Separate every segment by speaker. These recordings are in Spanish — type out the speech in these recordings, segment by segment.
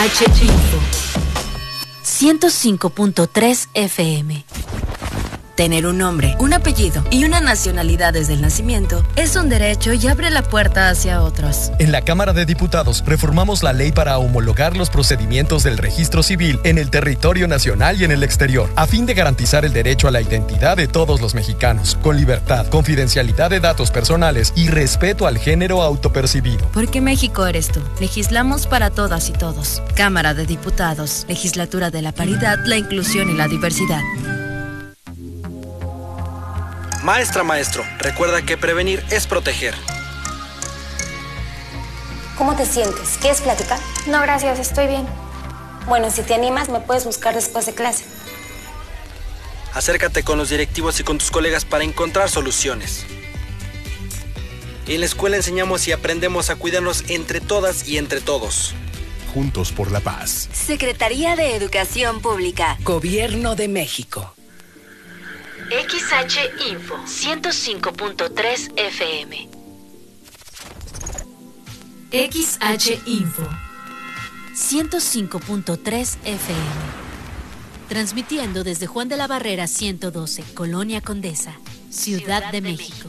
Speaker 1: Info 105.3 FM. Tener un nombre, un apellido y una nacionalidad desde el nacimiento es un derecho y abre la puerta hacia otros.
Speaker 2: En la Cámara de Diputados reformamos la ley para homologar los procedimientos del registro civil en el territorio nacional y en el exterior, a fin de garantizar el derecho a la identidad de todos los mexicanos, con libertad, confidencialidad de datos personales y respeto al género autopercibido.
Speaker 1: Porque México eres tú. Legislamos para todas y todos. Cámara de Diputados, Legislatura de la Paridad, la Inclusión y la Diversidad.
Speaker 3: Maestra, maestro, recuerda que prevenir es proteger.
Speaker 4: ¿Cómo te sientes? ¿Quieres platicar?
Speaker 5: No, gracias, estoy bien.
Speaker 4: Bueno, si te animas, me puedes buscar después de clase.
Speaker 3: Acércate con los directivos y con tus colegas para encontrar soluciones. En la escuela enseñamos y aprendemos a cuidarnos entre todas y entre todos.
Speaker 6: Juntos por la paz.
Speaker 1: Secretaría de Educación Pública.
Speaker 7: Gobierno de México.
Speaker 1: XH Info 105.3 FM. XH Info 105.3 FM. Transmitiendo desde Juan de la Barrera 112, Colonia Condesa, Ciudad de México.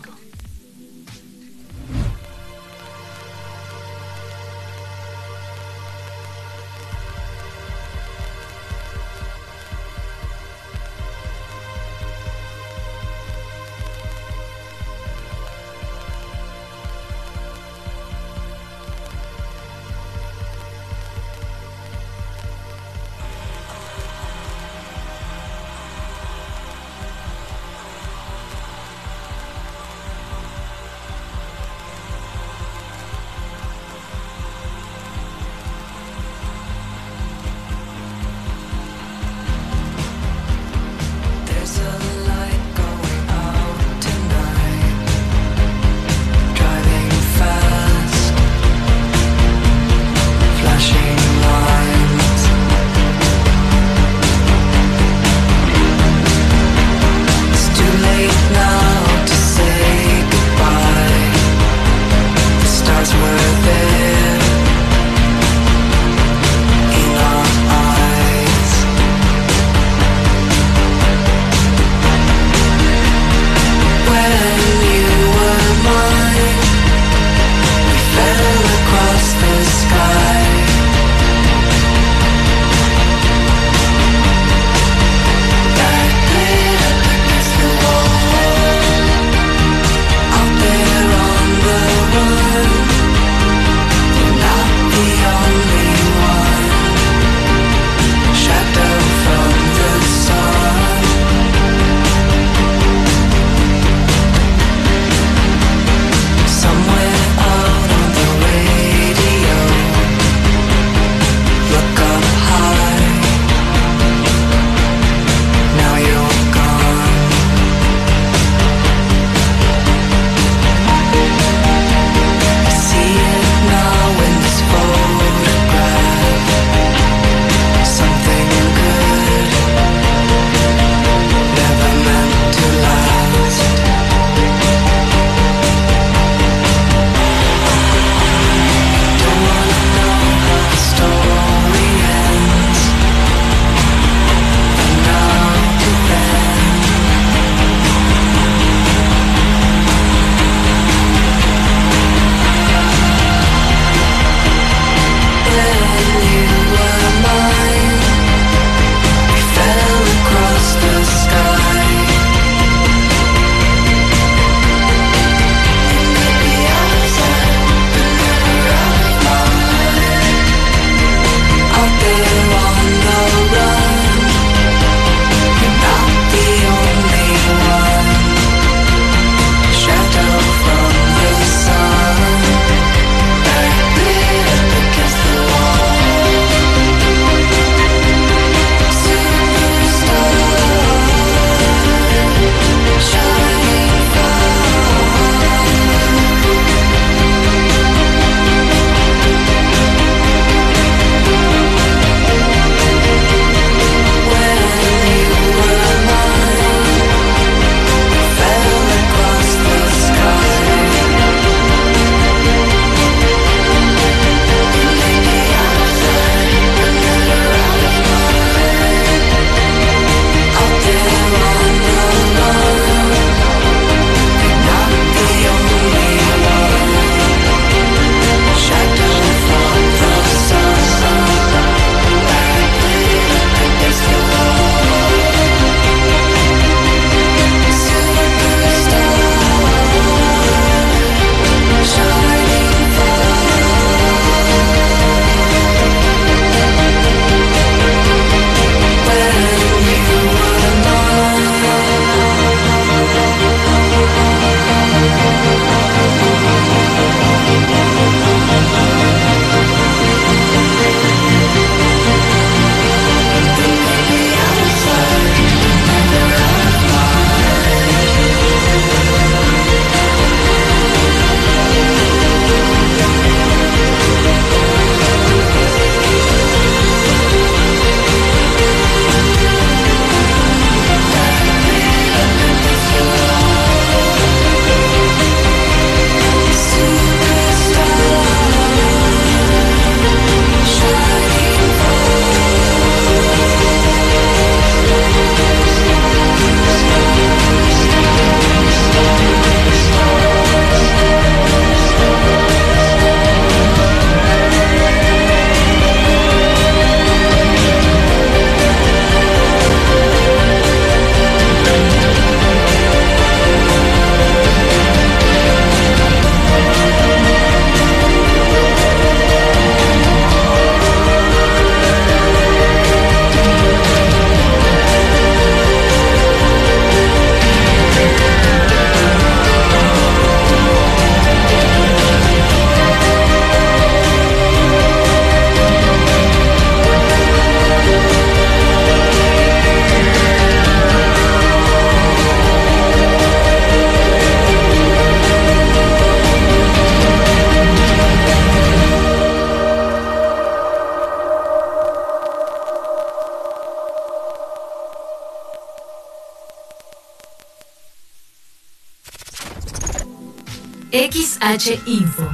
Speaker 1: XH Info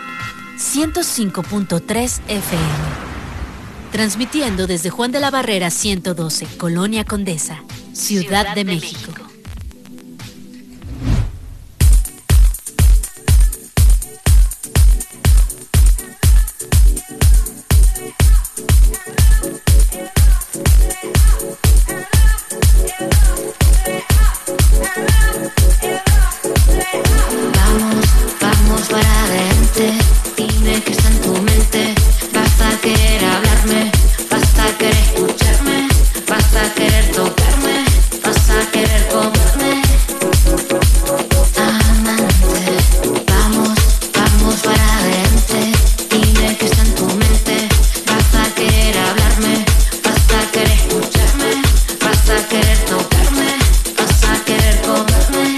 Speaker 1: 105.3 FM. Transmitiendo desde Juan de la Barrera 112, Colonia Condesa, Ciudad de México.
Speaker 5: Vamos para adelante, dime que está en tu mente. Vas a querer hablarme, vas a querer escucharme, vas a querer tocarme, vas a querer comerme. Amante, vamos para adelante, dime que está en tu mente. Vas a querer hablarme, vas a querer escucharme, vas a querer tocarme, vas a querer comerme.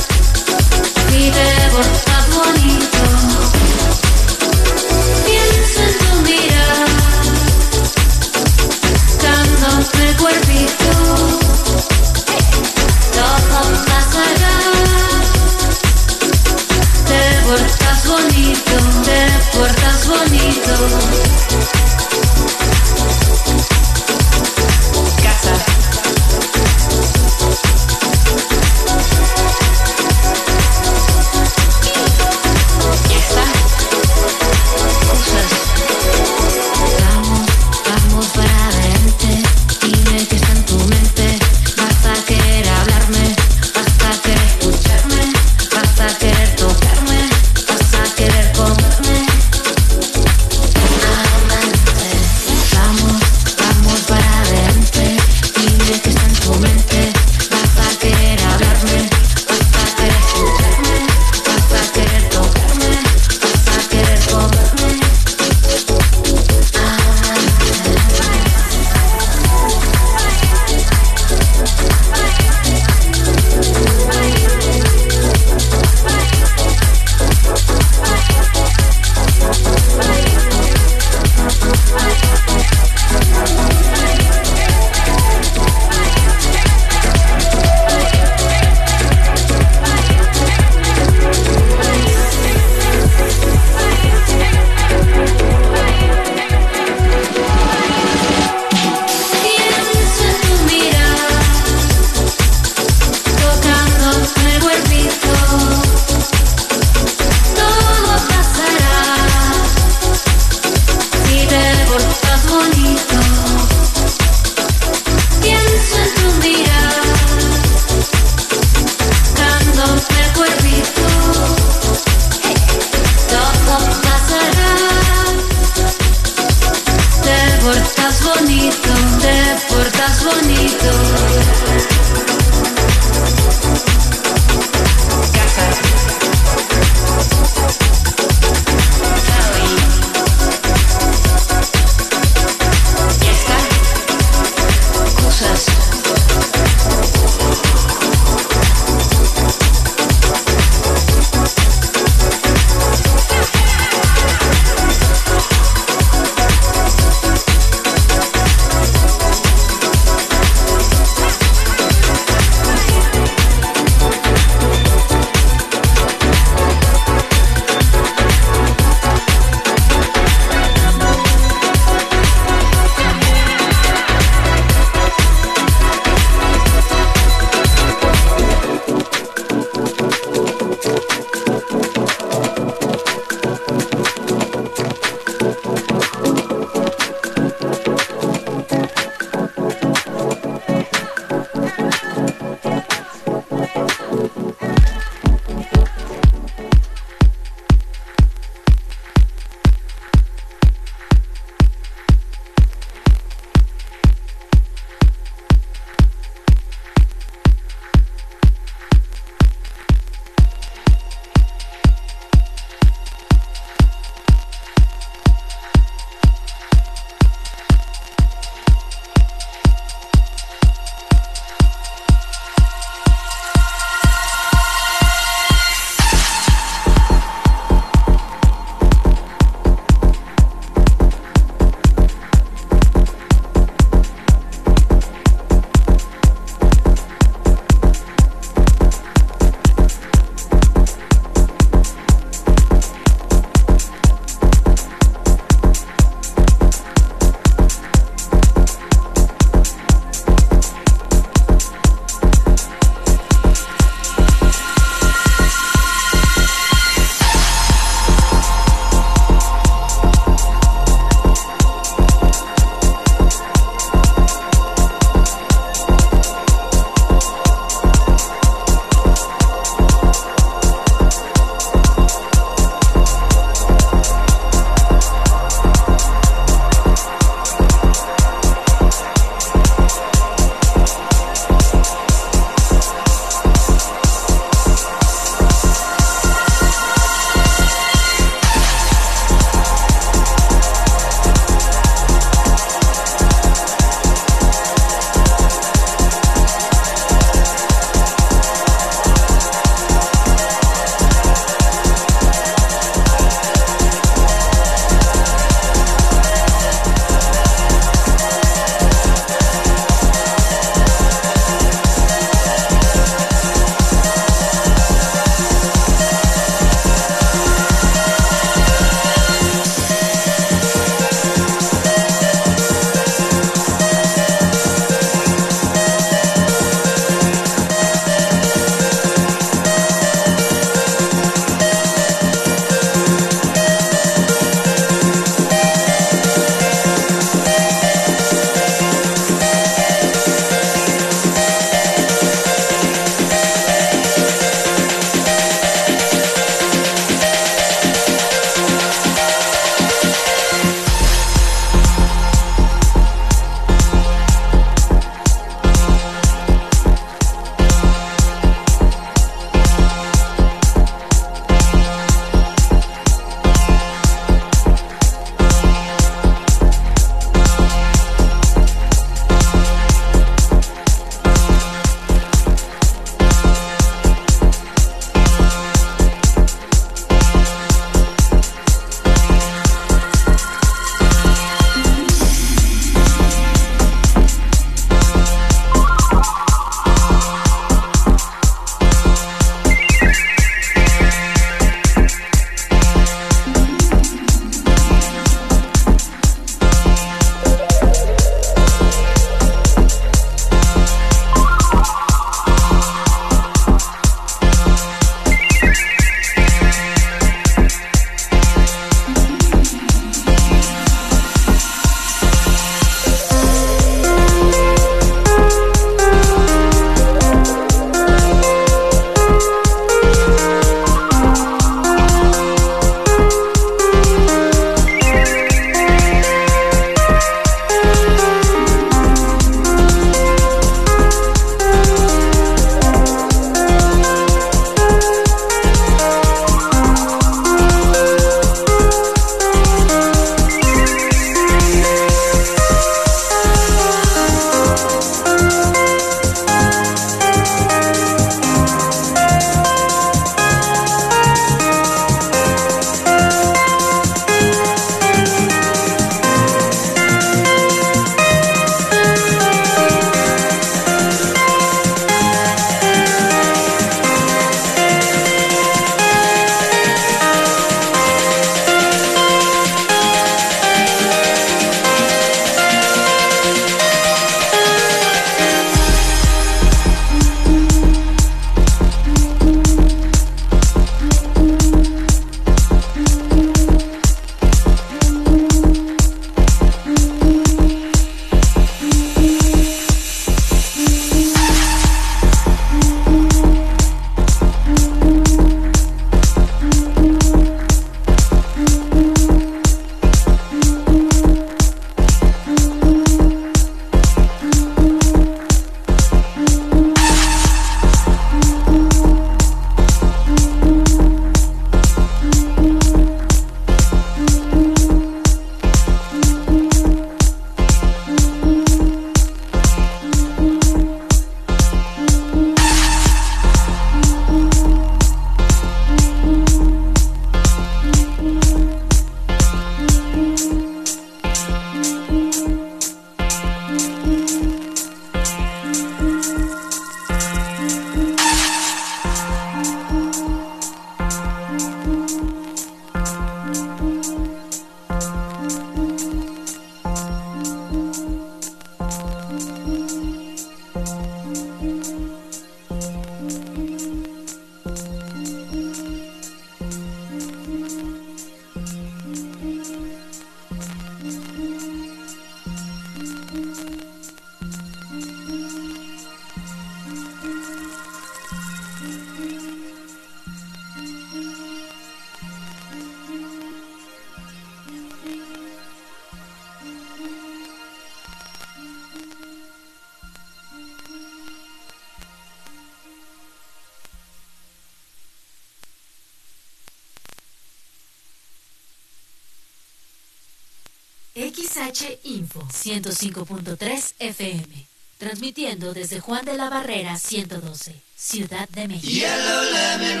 Speaker 1: XH Info 105.3 FM. Transmitiendo desde Juan de la Barrera 112, Ciudad de México.
Speaker 8: Yellow, lemon,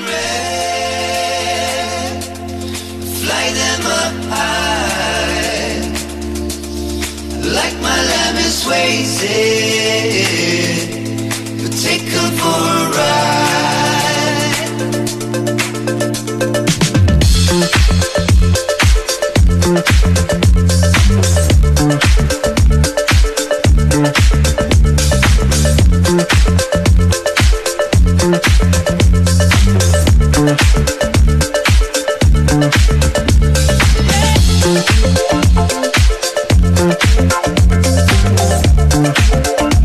Speaker 8: red, fly them up high, like my lemon Swayze, take them for a ride.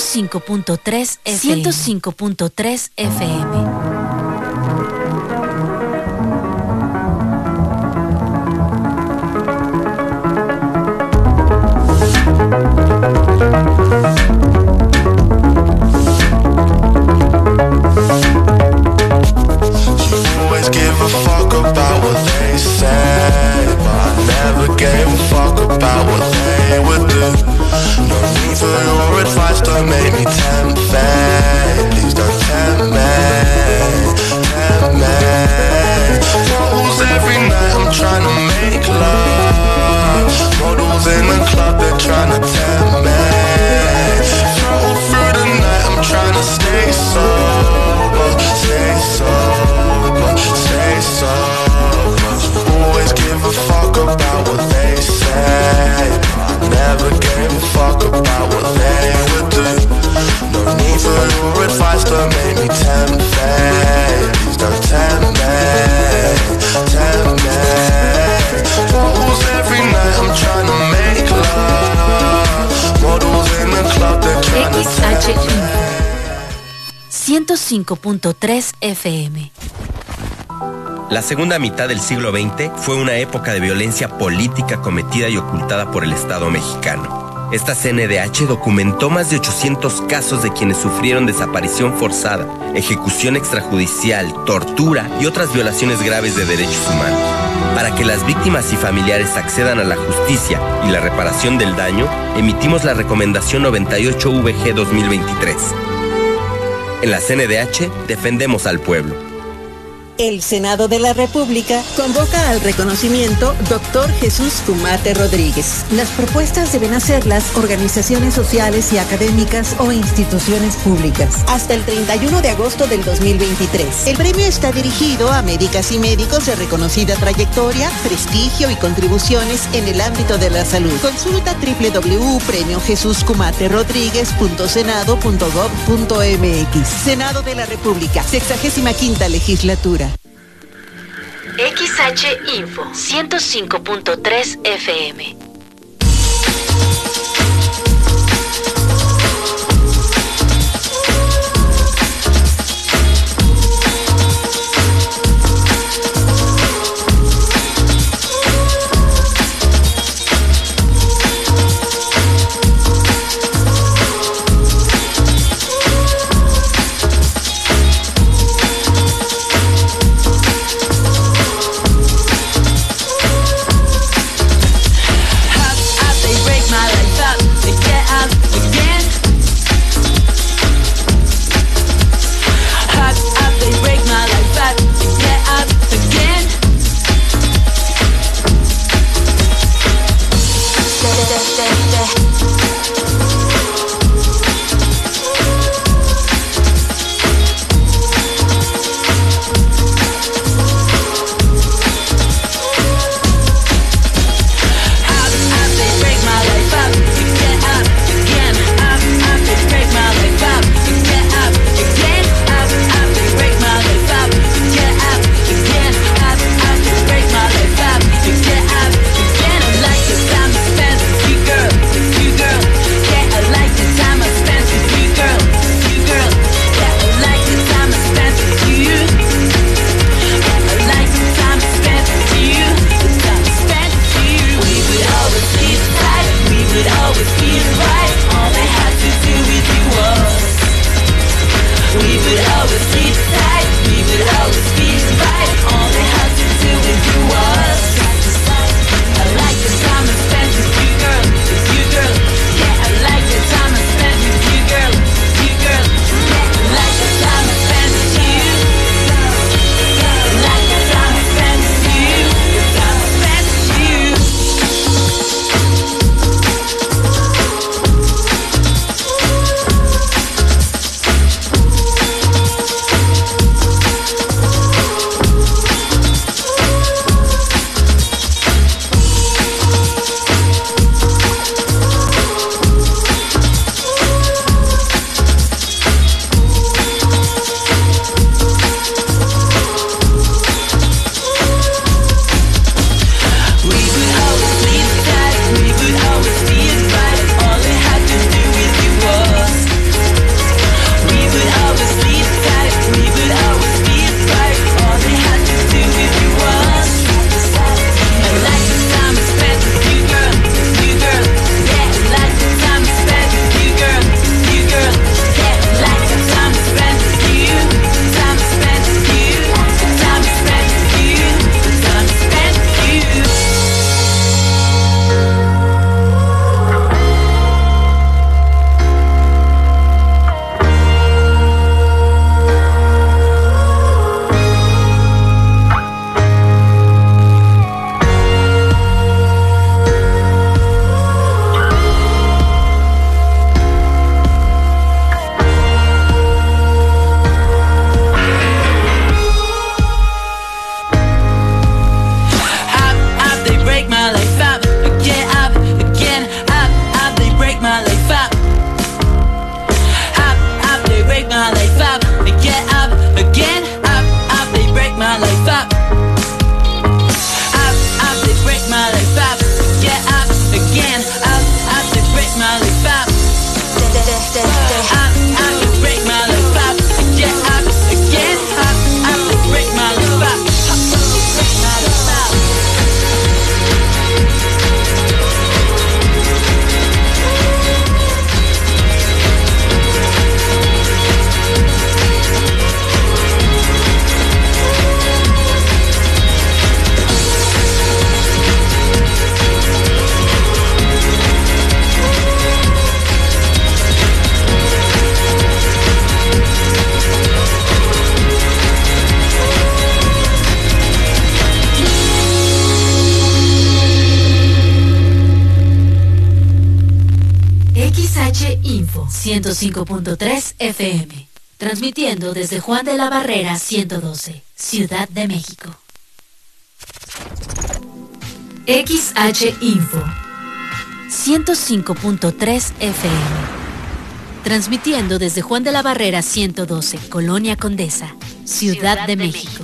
Speaker 1: 105.3 FM. 105.3 FM.
Speaker 9: Give a fuck about what they say, but I never gave a fuck about what they would do. No need for your advice, don't make me tempt fate. Please don't tempt me, tempt me. Models every night, I'm trying to make love. Models in the club, they're trying to tempt me. Throttle through the night, I'm trying to stay sober, stay sober, stay sober. Always give a fuck about what they say, but I never gave a fuck about what they would do. No need for your advice, don't make me tempt fate. Please don't tempt me, tempt me. Bottles every night, I'm trying to make love. Models in the club, they're trying to tempt me.
Speaker 1: 105.3 FM.
Speaker 10: La segunda mitad del siglo XX fue una época de violencia política cometida y ocultada por el Estado mexicano. Esta CNDH documentó más de 800 casos de quienes sufrieron desaparición forzada, ejecución extrajudicial, tortura y otras violaciones graves de derechos humanos. Para que las víctimas y familiares accedan a la justicia y la reparación del daño, emitimos la Recomendación 98-VG 2023. En la CNDH defendemos al pueblo.
Speaker 11: El Senado de la República convoca al reconocimiento Dr. Jesús Kumate Rodríguez. Las propuestas deben hacerlas organizaciones sociales y académicas o instituciones públicas hasta el 31 de agosto del 2023. El premio está dirigido a médicas y médicos de reconocida trayectoria, prestigio y contribuciones en el ámbito de la salud. Consulta www.premiojesuskumaterodriguez.senado.gov.mx. Senado de la República, 65ª legislatura.
Speaker 1: XH Info 105.3 FM. Info 105.3 FM. Transmitiendo desde Juan de la Barrera 112, Ciudad de México. XH Info 105.3 FM. Transmitiendo desde Juan de la Barrera 112, Colonia Condesa, Ciudad de México.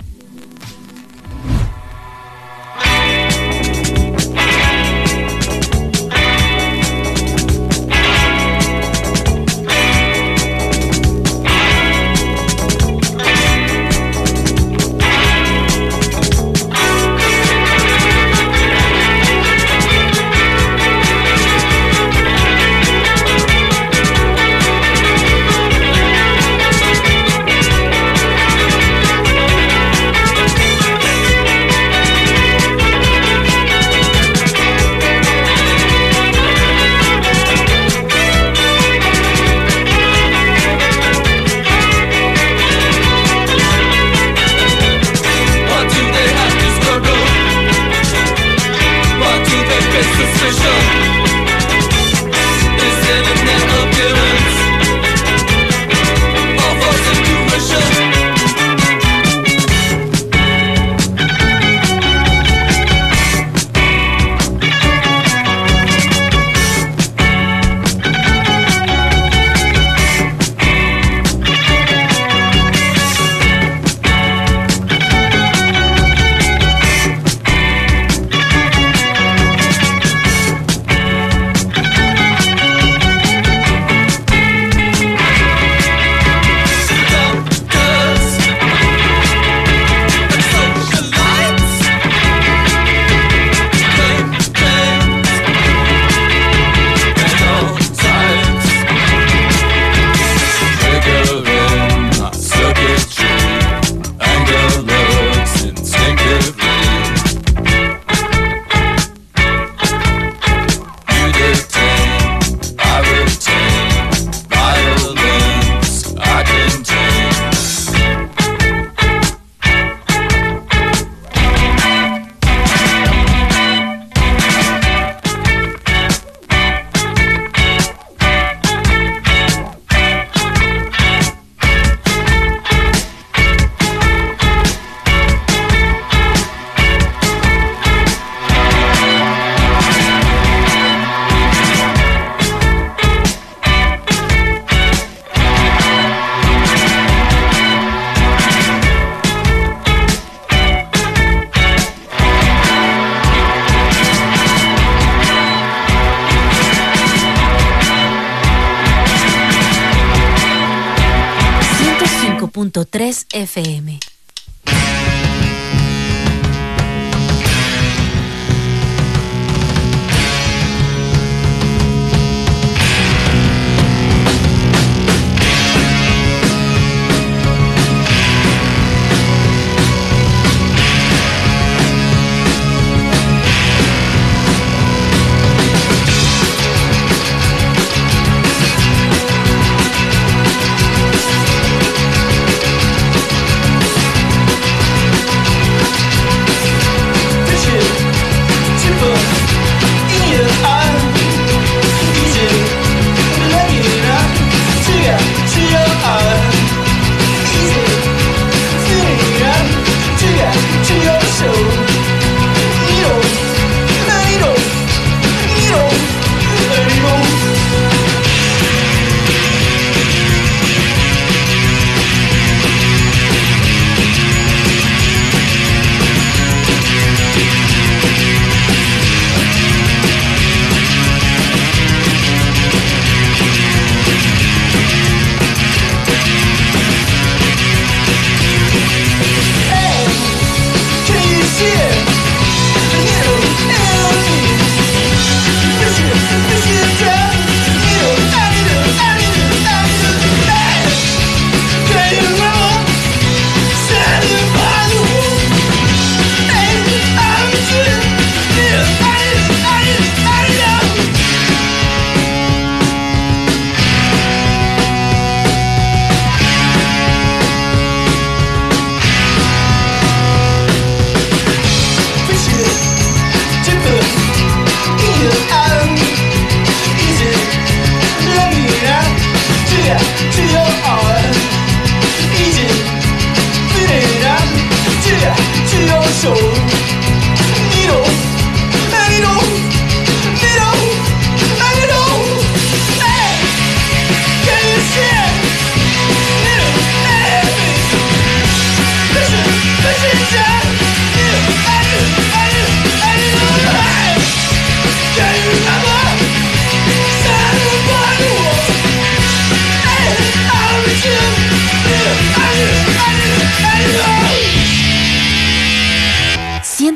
Speaker 1: .3 FM.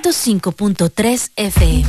Speaker 1: 105.3 FM.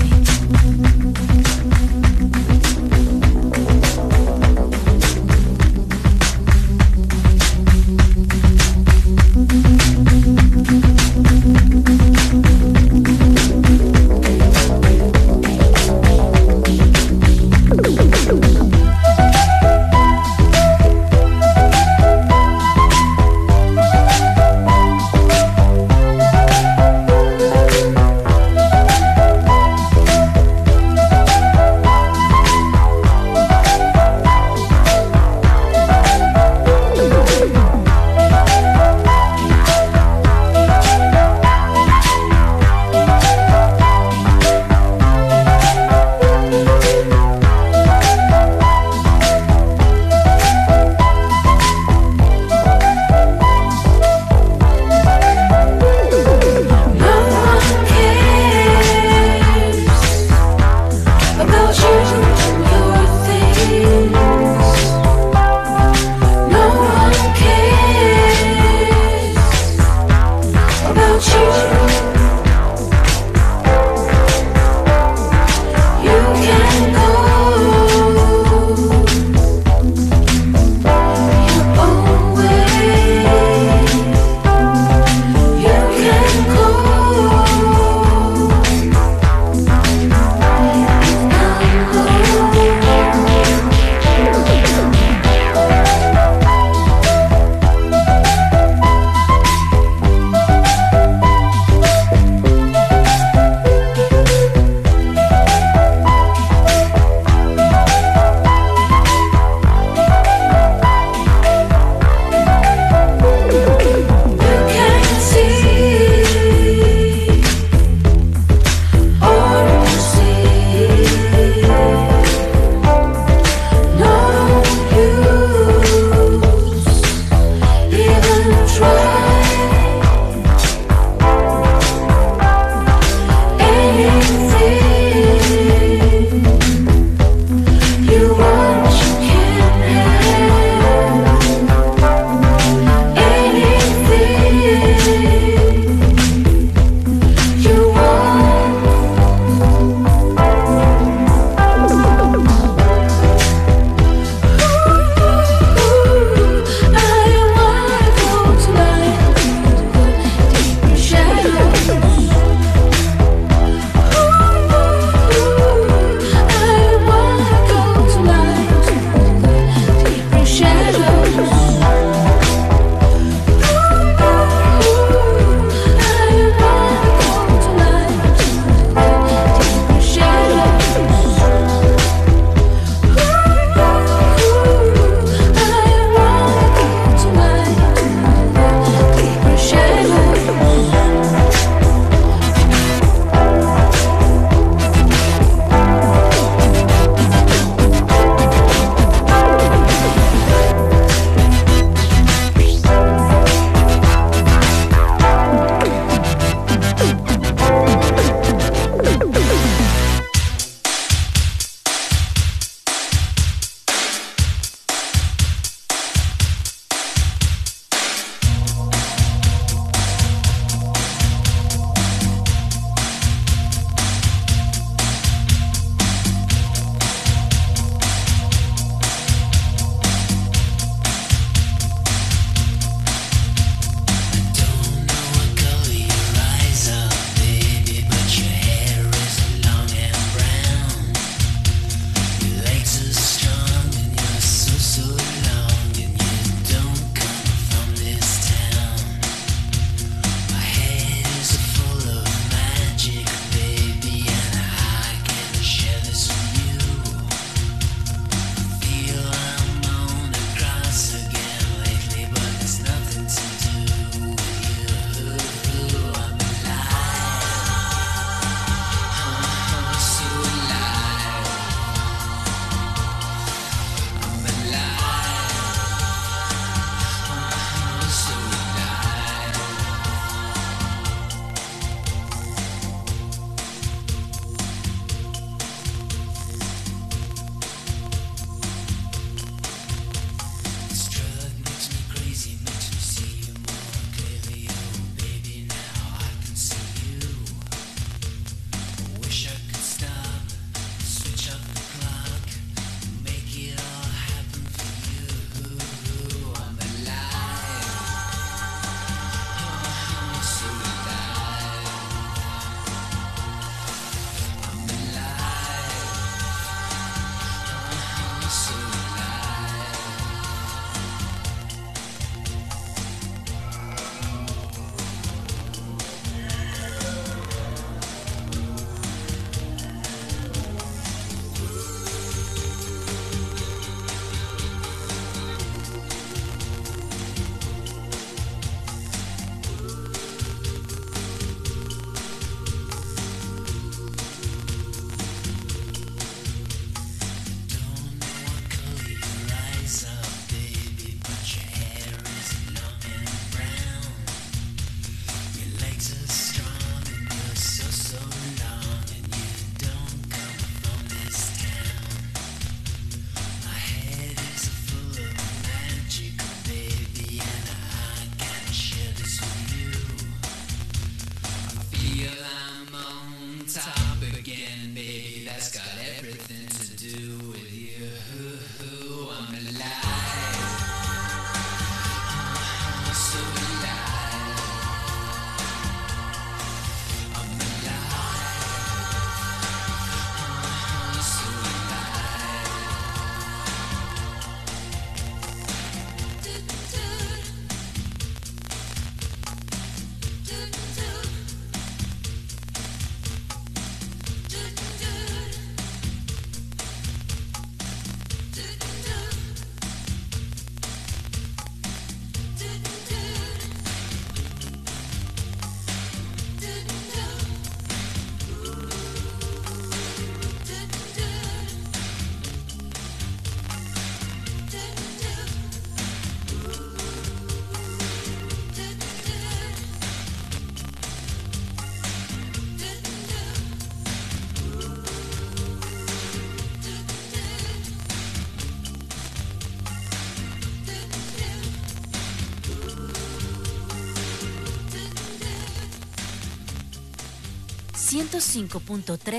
Speaker 1: 105.3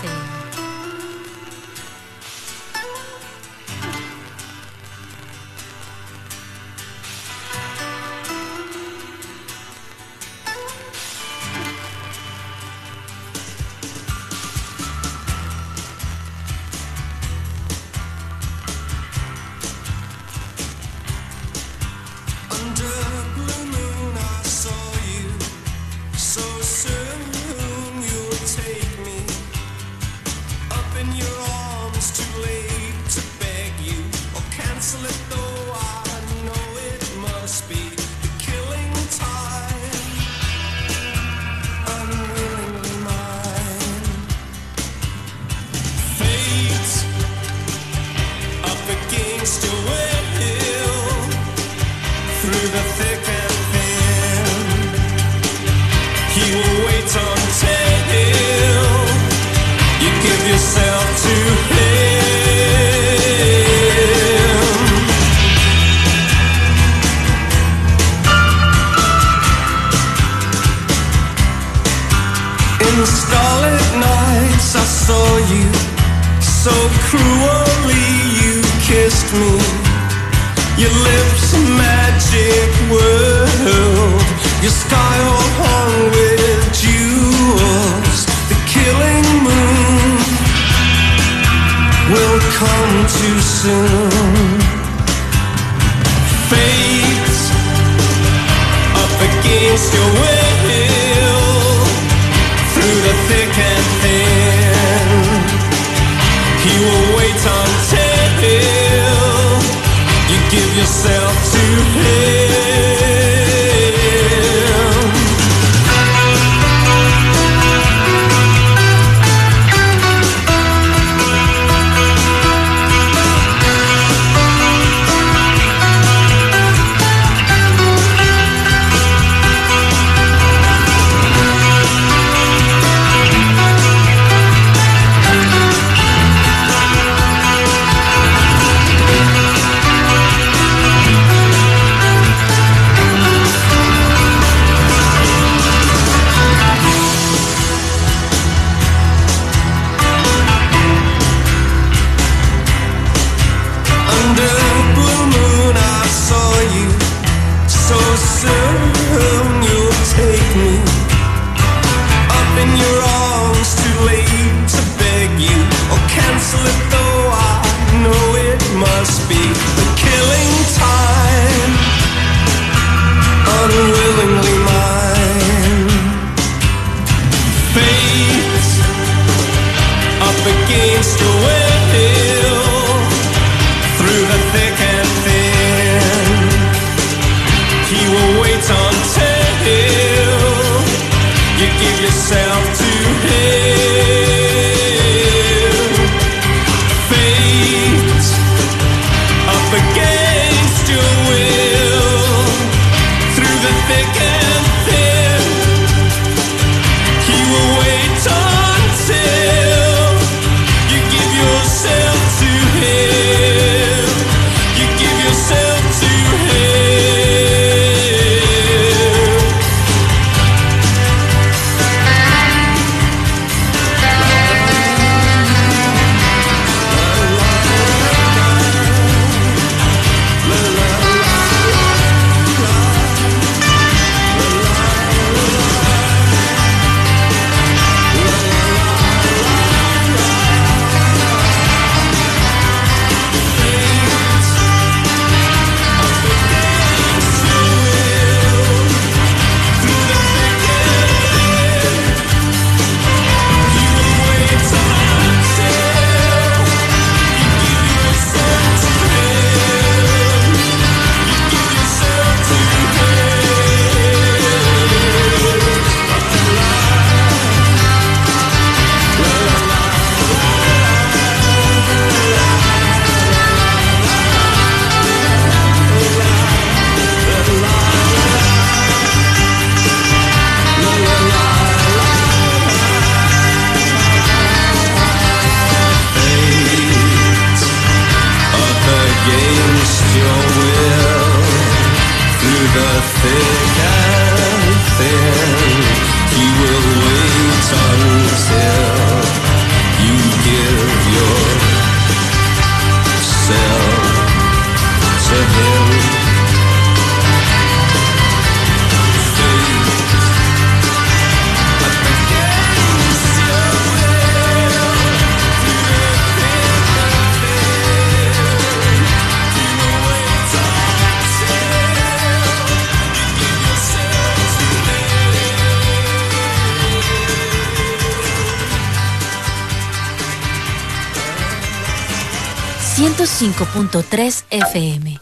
Speaker 1: FM.
Speaker 8: thick and thin, he will wait
Speaker 1: 105.3 FM.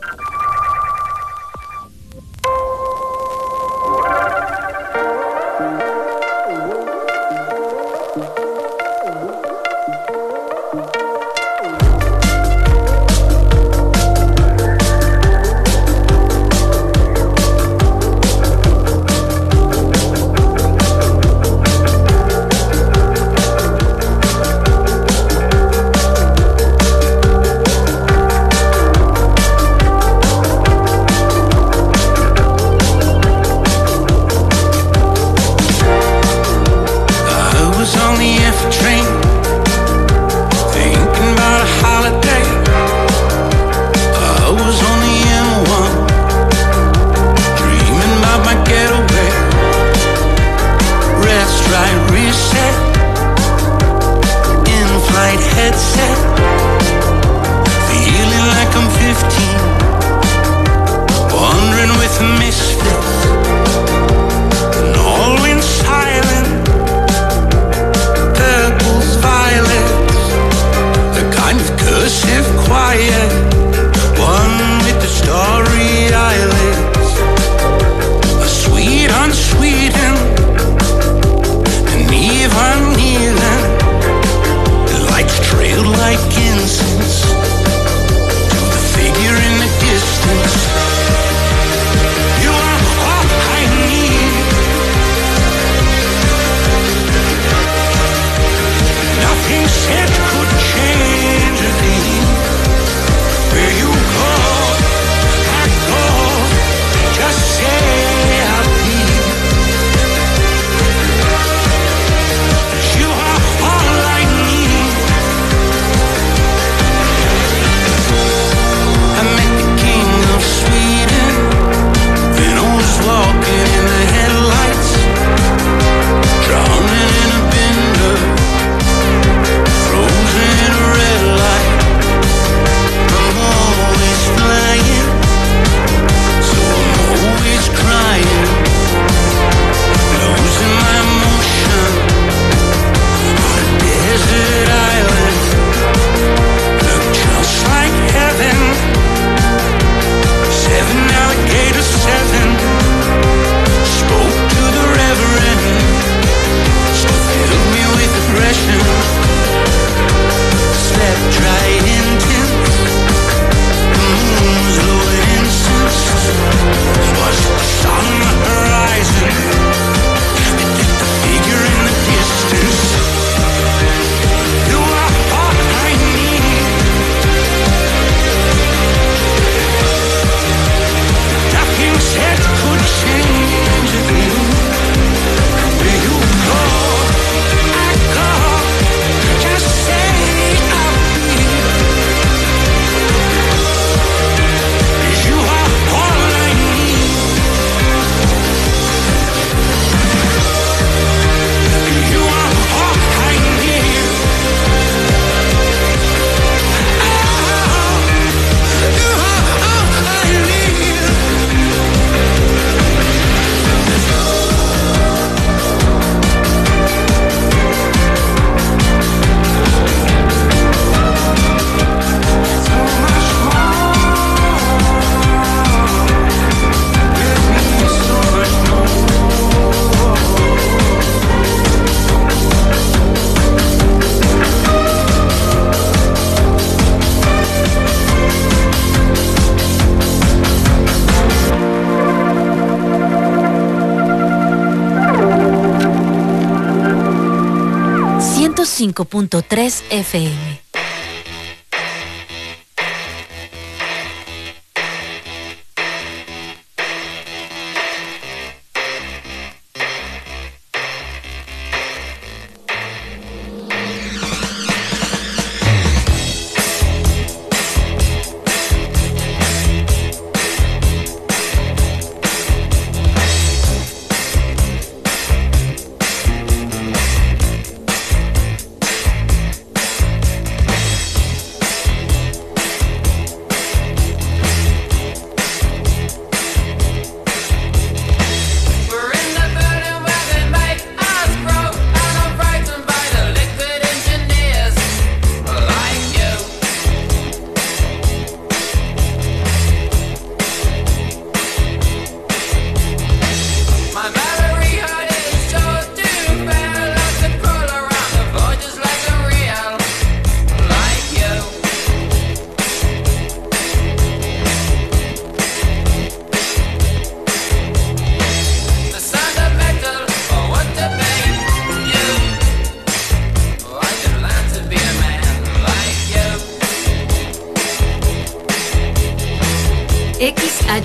Speaker 12: .3 FM.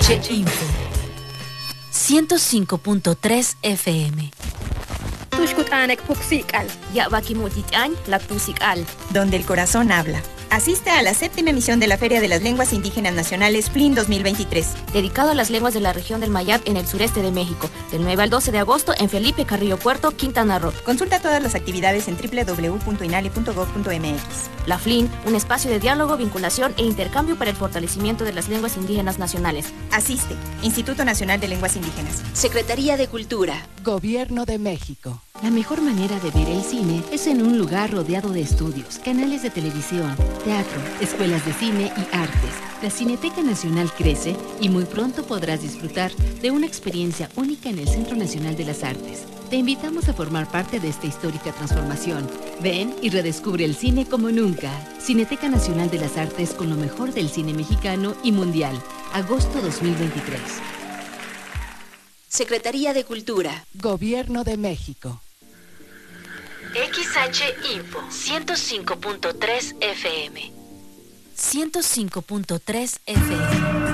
Speaker 1: XH Info 105.3 FM.
Speaker 12: Donde el corazón habla. Asiste a la 7ª emisión de la Feria de las Lenguas Indígenas Nacionales FLIN 2023.
Speaker 13: Dedicado a las lenguas de la región del Mayab en el sureste de México. Del 9 al 12 de agosto en Felipe Carrillo Puerto, Quintana Roo.
Speaker 12: Consulta todas las actividades en www.inali.gov.mx.
Speaker 13: La FLIN, un espacio de diálogo, vinculación e intercambio para el fortalecimiento de las lenguas indígenas nacionales.
Speaker 12: Asiste. Instituto Nacional de Lenguas Indígenas.
Speaker 1: Secretaría de Cultura.
Speaker 7: Gobierno de México.
Speaker 14: La mejor manera de ver el cine es en un lugar rodeado de estudios, canales de televisión, teatro, escuelas de cine y artes. La Cineteca Nacional crece y muy pronto podrás disfrutar de una experiencia única en el Centro Nacional de las Artes. Te invitamos a formar parte de esta histórica transformación. Ven y redescubre el cine como nunca. Cineteca Nacional de las Artes con lo mejor del cine mexicano y mundial. Agosto 2023.
Speaker 1: Secretaría de Cultura.
Speaker 7: Gobierno de México.
Speaker 1: XH Info 105.3 FM 105.3 FM.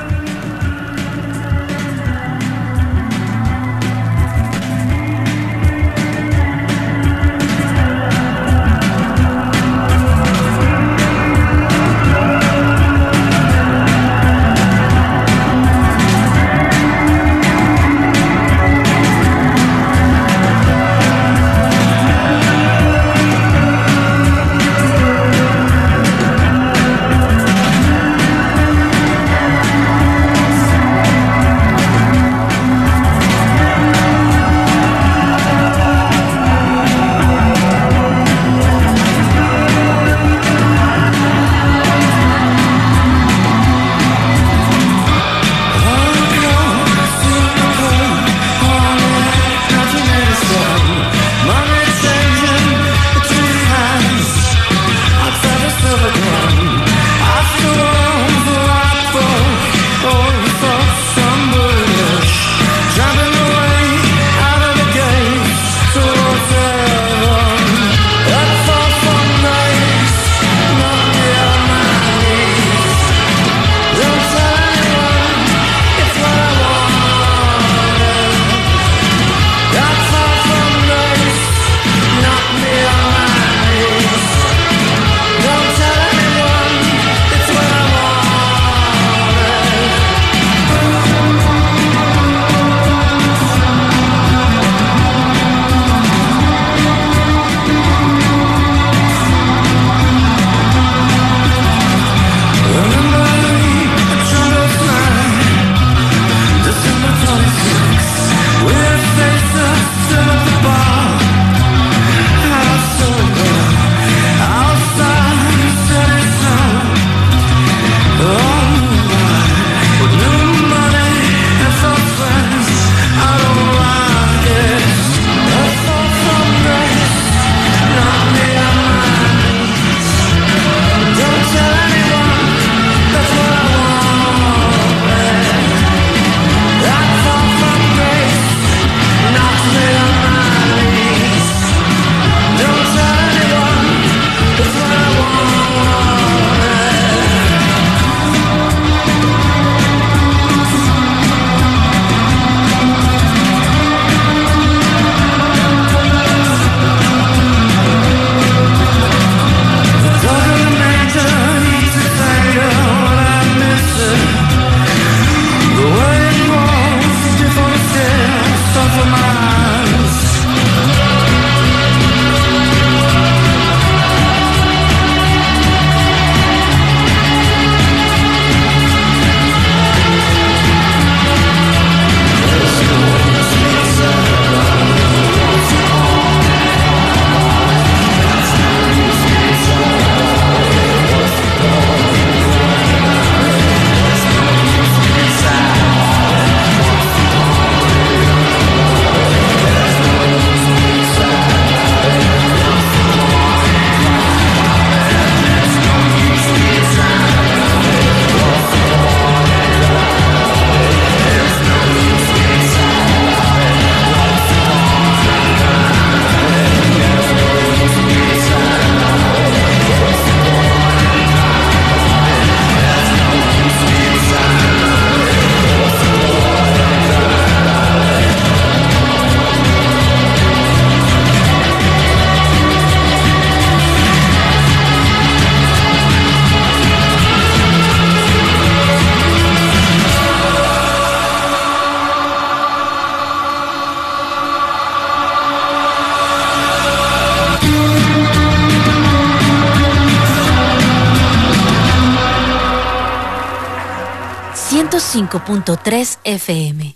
Speaker 1: 105.3 FM.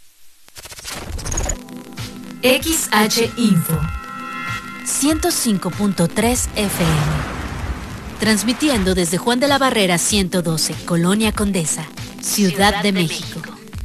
Speaker 1: XH Info 105.3 FM. Transmitiendo desde Juan de la Barrera 112, Colonia Condesa, Ciudad de México.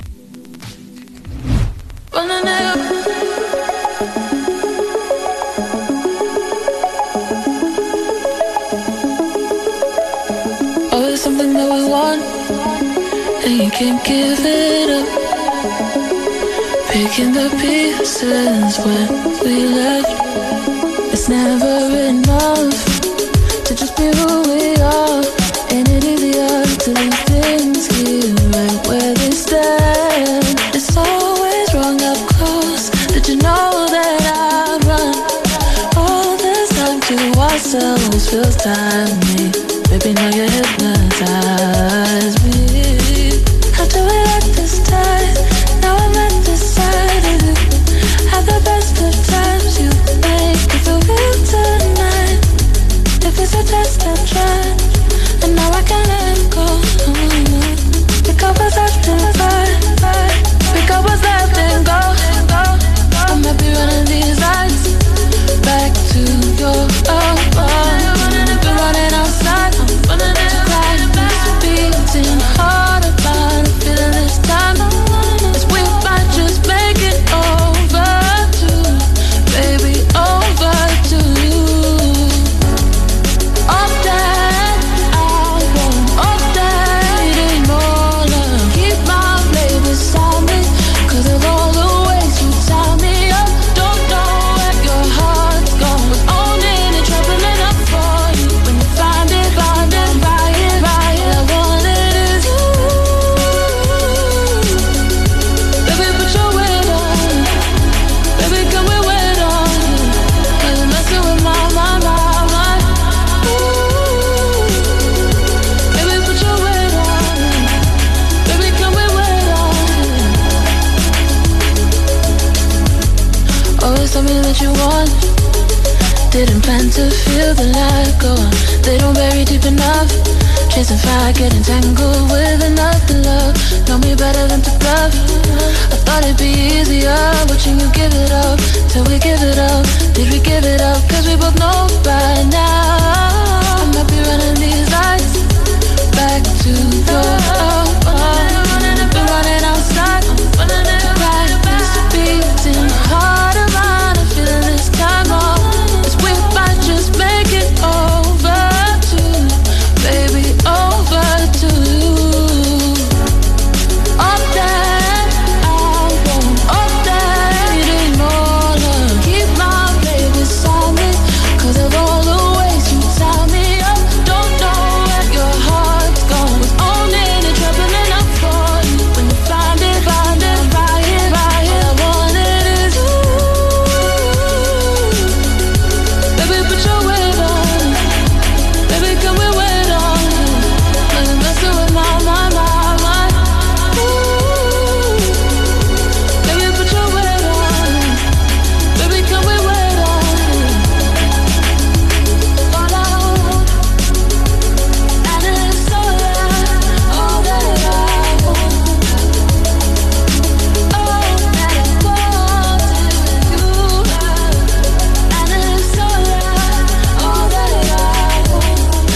Speaker 15: Always something that we want, and you can't give it up. Picking the pieces when we left. It's never enough to just be who we are. Ain't it easier to leave things here right where they stand? It's always wrong up close. Did you know that I'd run all this time to ourselves? Feels timely. Baby, now you hypnotize me. How do we let this die? Now I'm at the side of you. Have the best of times. You make it feel real tonight. If it's a test, I tried, and now I can't let go. Pick up what's left and fight. Pick up what's left and go. I might be running these lights back to your been running outside. I'm running to cry. Beating hard about a feeling this time. As we might just make it over to, baby, over to you. All that I want, all that and more love. Keep my play beside me, 'cause of all the ways you tie me up. Don't know where your heart's gone. Was owning and traveling up for you. When you find it, right here. All I wanted is you. Baby, put your weight on. Baby, come we wait on you. 'Cause you're messing with my mind. Baby, put your weight on. Baby, come we wait on you. Always something that you want. Didn't plan to feel the light go on. They don't bury deep enough. Chasing fire, getting tangled with another love. Know me better than to bluff. I thought it'd be easier watching you give it up. Till we give it up, did we give it up? 'Cause we both know by now I might be running these lights back to your been running outside. I'm running to cry. Beating hard around a feeling this time on. As we might just make it over to, baby, over to you. All that I want, all that and more love. Keep my baby beside me, 'cause of all the ways you tie me up. Don't know where your heart's gone. Was owning and traveling up for you. When you find it right here. All I wanted is you. Baby, put your weight on. Baby, come we wait on you. 'Cause you're messing with my mind. Baby, put your weight on. Baby, come we wait on you. All I want, and it's all that I want. All that I want is you. And it's all that I want. All that I want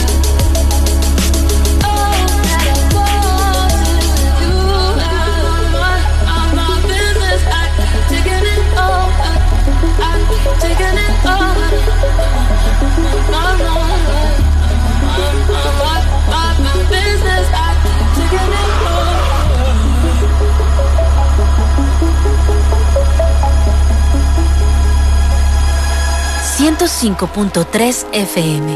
Speaker 15: is you. I'm my business. I keep taking it all. I keep taking it all. My business. I keep taking it all.
Speaker 1: 105.3 FM.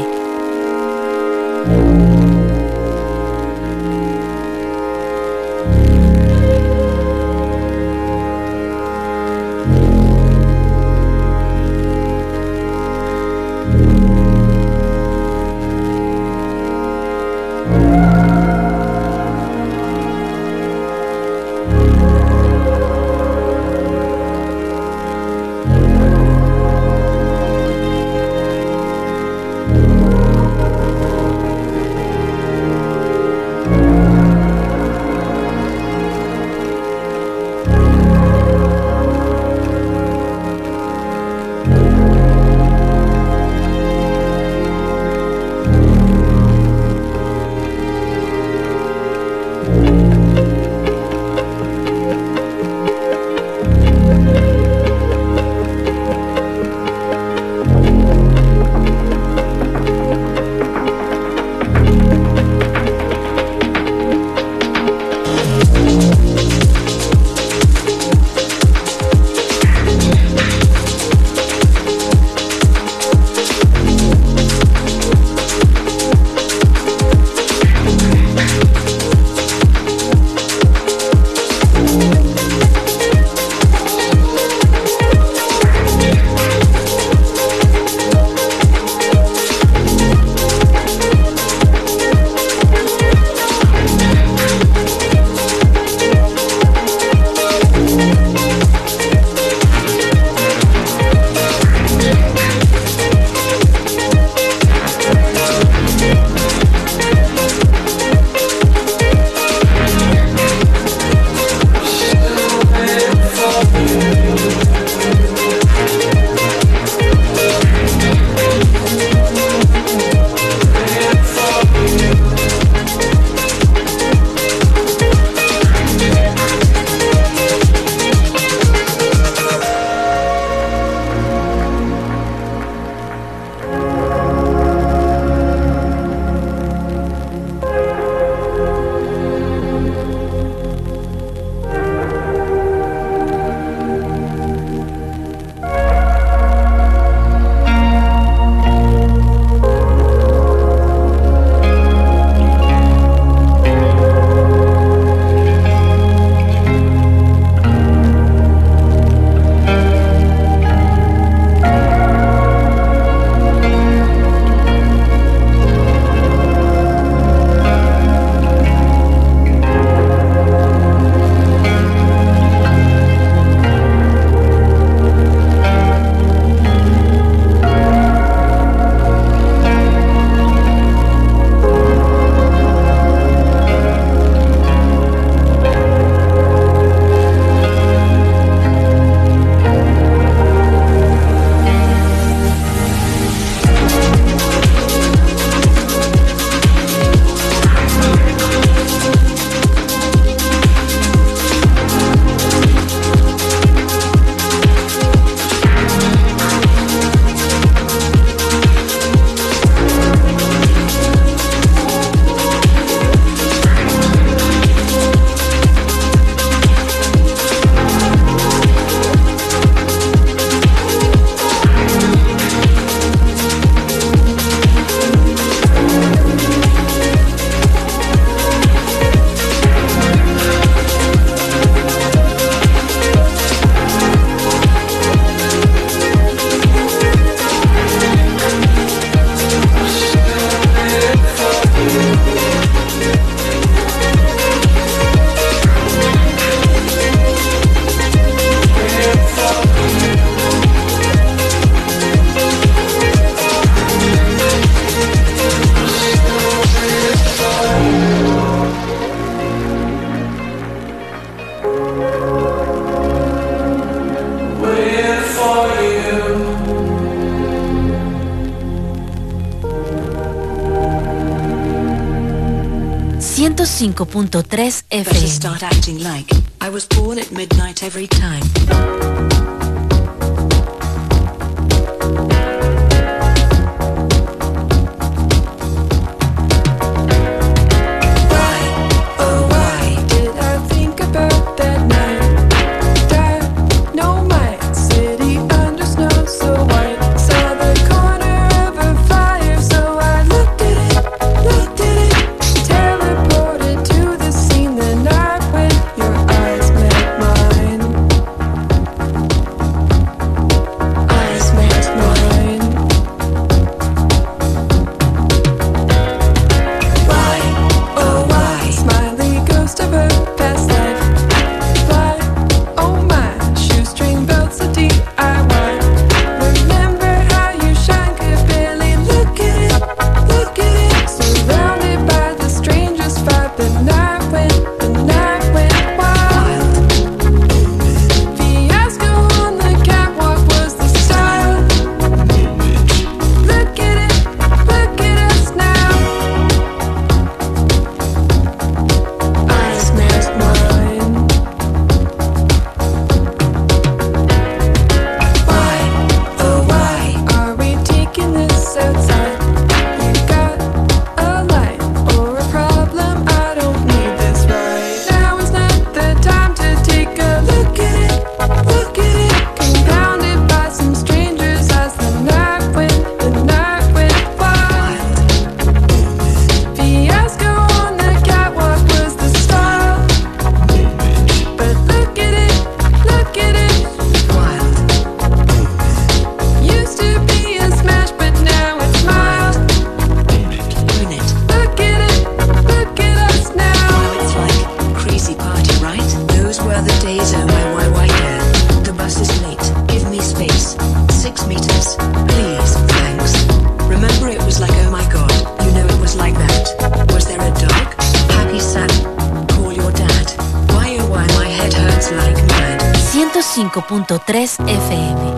Speaker 1: 105.3 FM.
Speaker 16: Start acting like I was born at midnight every time.
Speaker 1: .3 FM.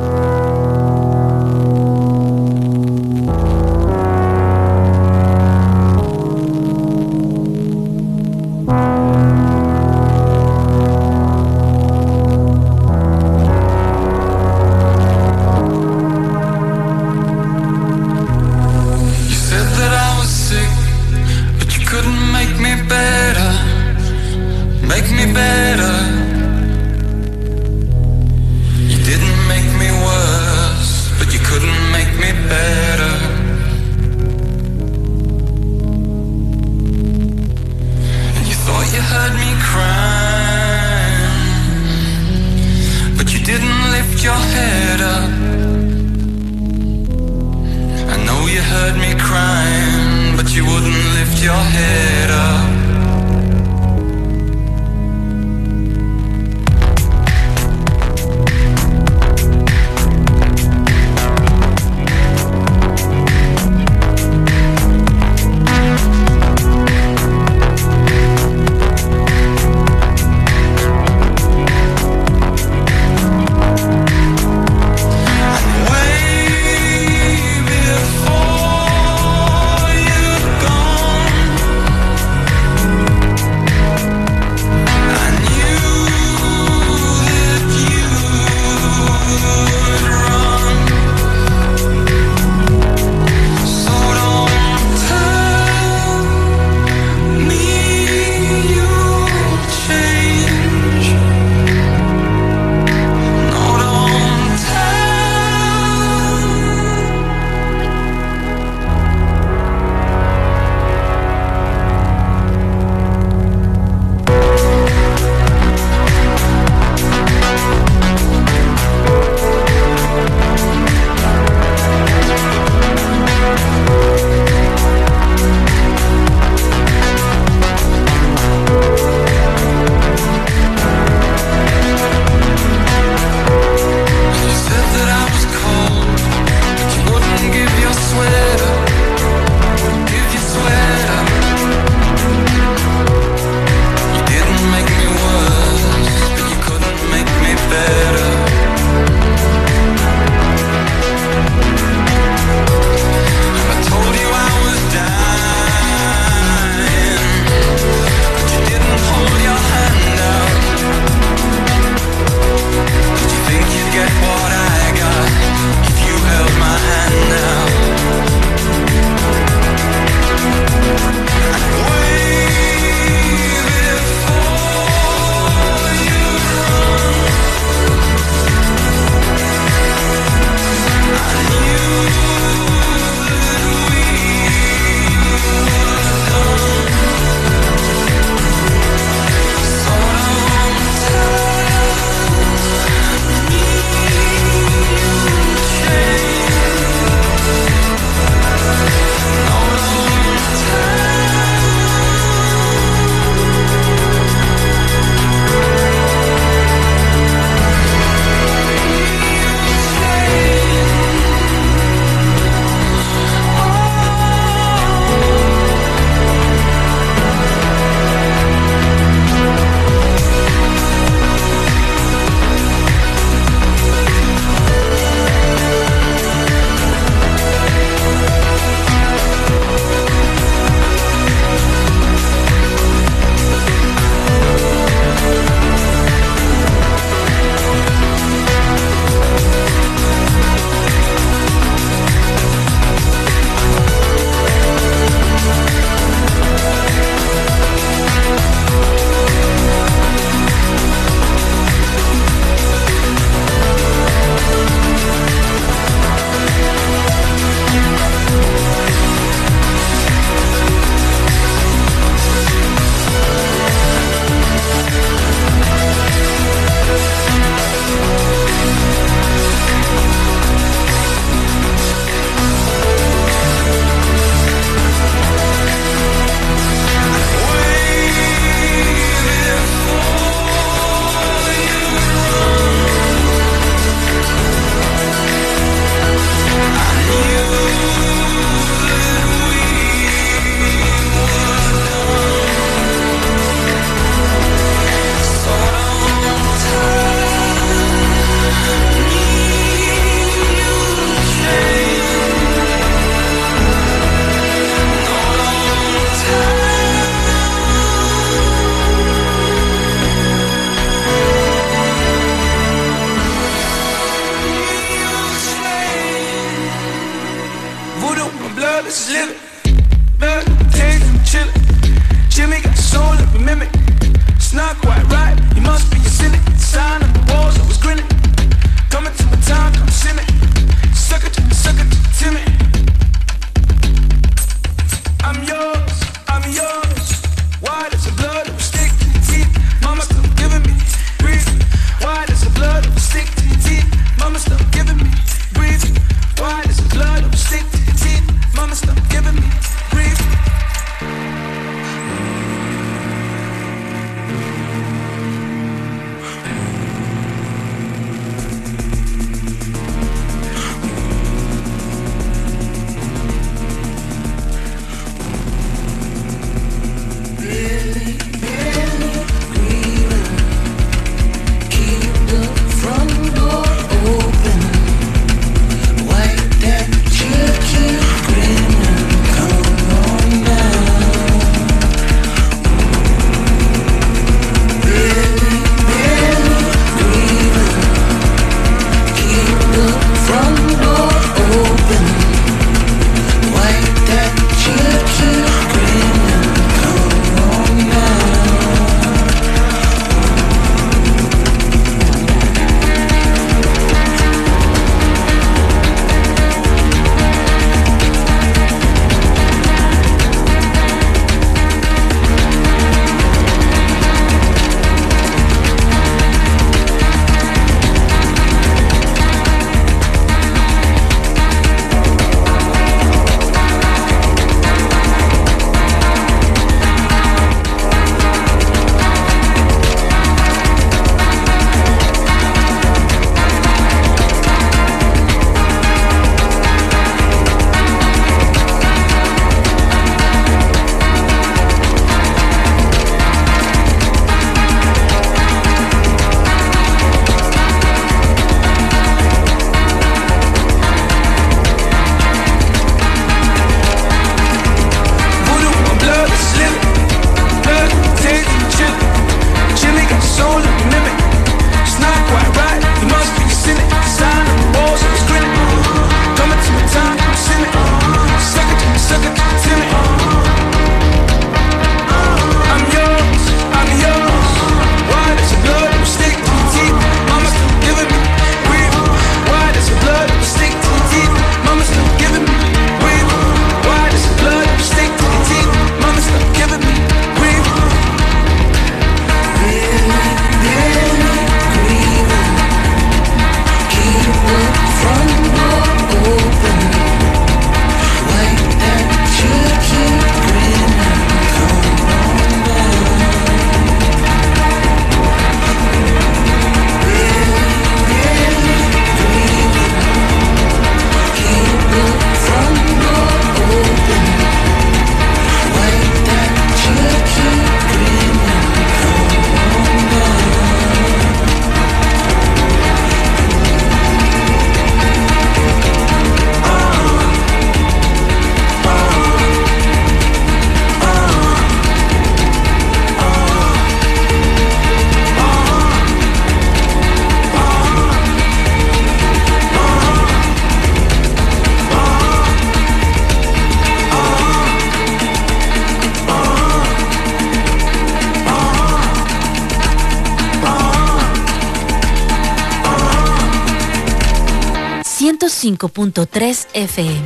Speaker 1: 105.3 FM.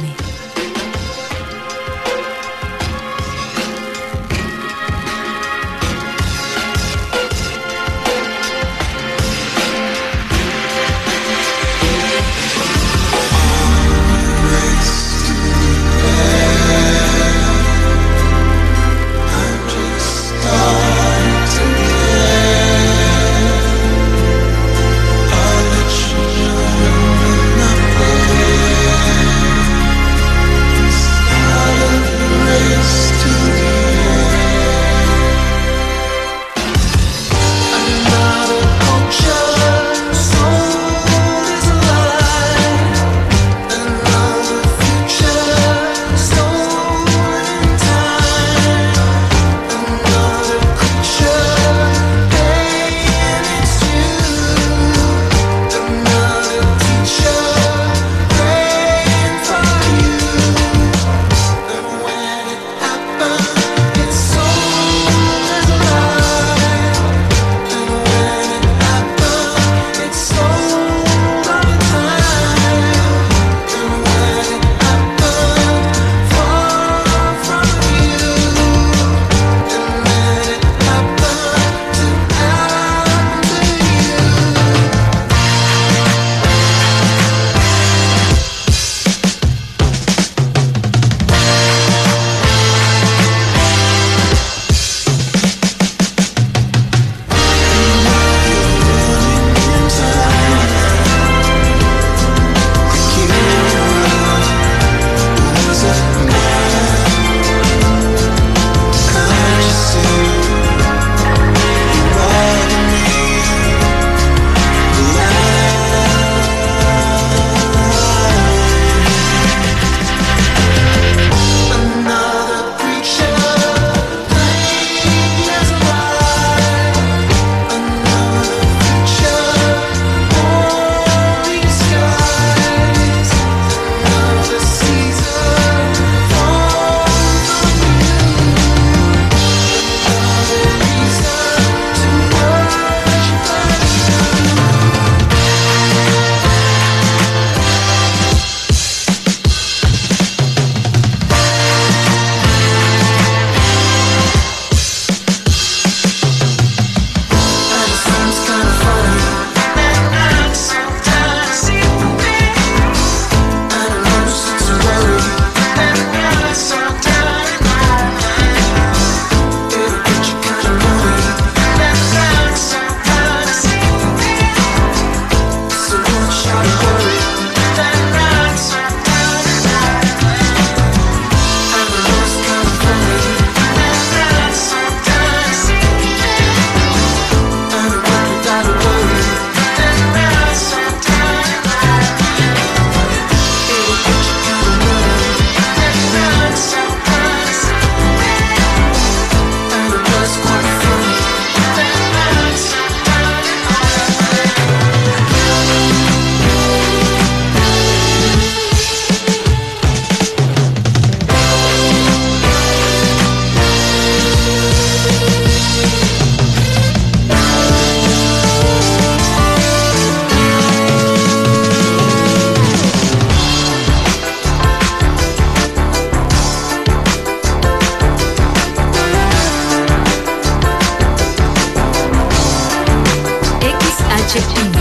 Speaker 1: Info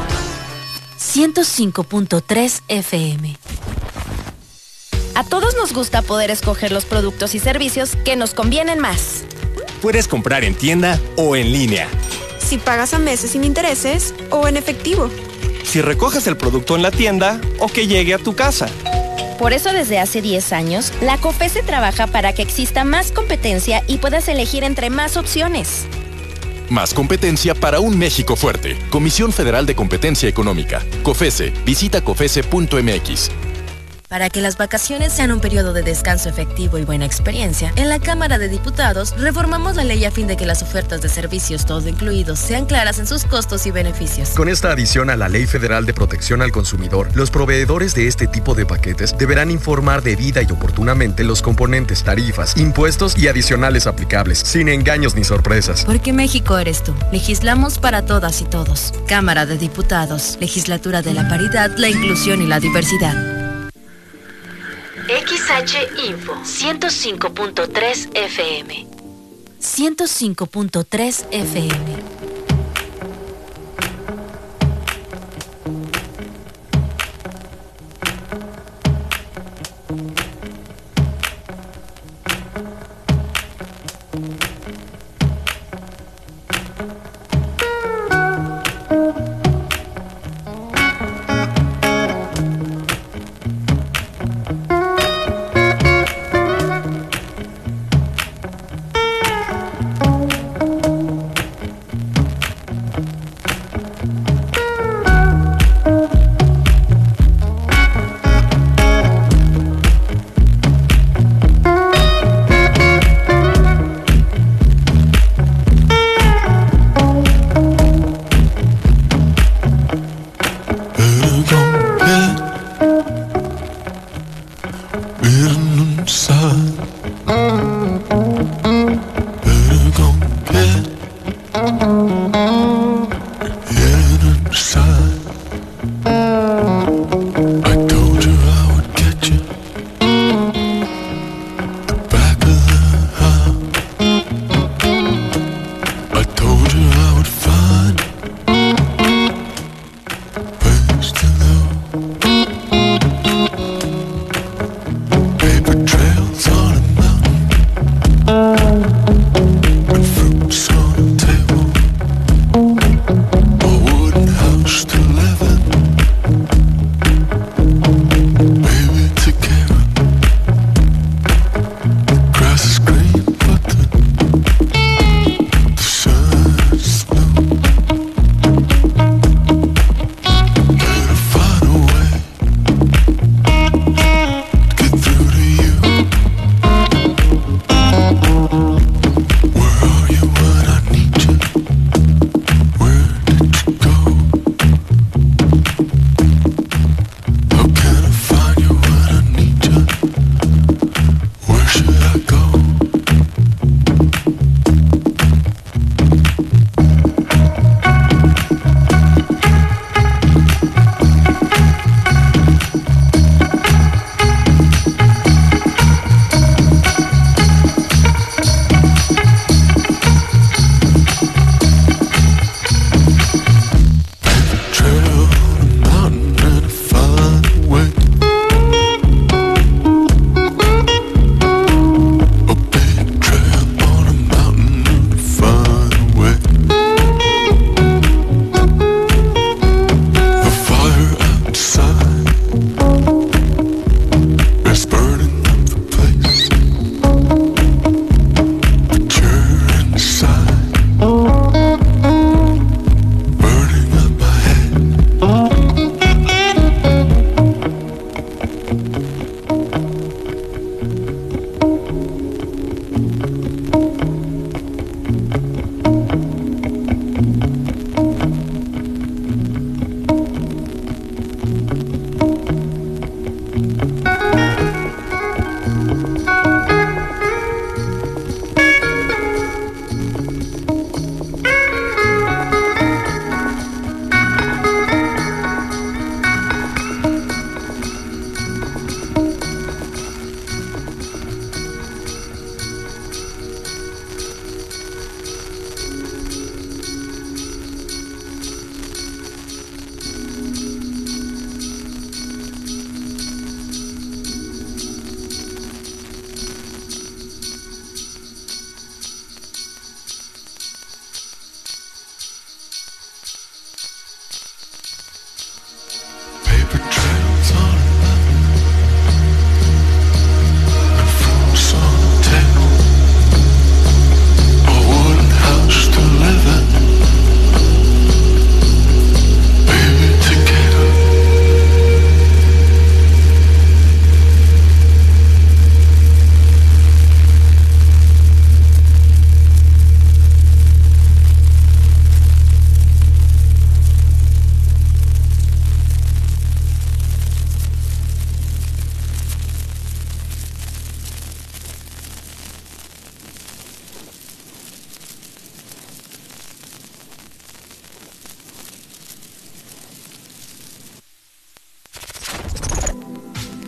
Speaker 1: 105.3 FM.
Speaker 17: A todos nos gusta poder escoger los productos y servicios que nos convienen más.
Speaker 6: Puedes comprar en tienda o en línea.
Speaker 18: Si pagas a meses sin intereses o en efectivo.
Speaker 19: Si recoges el producto en la tienda o que llegue a tu casa.
Speaker 17: Por eso desde hace 10 años, la COFESE trabaja para que exista más competencia y puedas elegir entre más opciones.
Speaker 6: Más competencia para un México fuerte. Comisión Federal de Competencia Económica. COFESE. Visita COFESE.mx.
Speaker 1: Para que las vacaciones sean un periodo de descanso efectivo y buena experiencia, en la Cámara de Diputados reformamos la ley a fin de que las ofertas de servicios todo incluidos sean claras en sus costos y beneficios.
Speaker 2: Con esta adición a la Ley Federal de Protección al Consumidor, los proveedores de este tipo de paquetes deberán informar debida y oportunamente los componentes, tarifas, impuestos y adicionales aplicables, sin engaños ni sorpresas.
Speaker 1: Porque México eres tú. Legislamos para todas y todos. Cámara de Diputados, Legislatura de la Paridad, la Inclusión y la Diversidad.
Speaker 14: XH Info 105.3 FM
Speaker 1: 105.3 FM.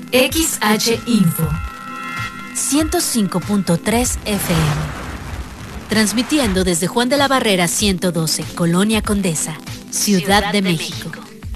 Speaker 20: XH Info 105.3 FM. Transmitiendo desde Juan de la Barrera 112, Colonia Condesa, Ciudad de México.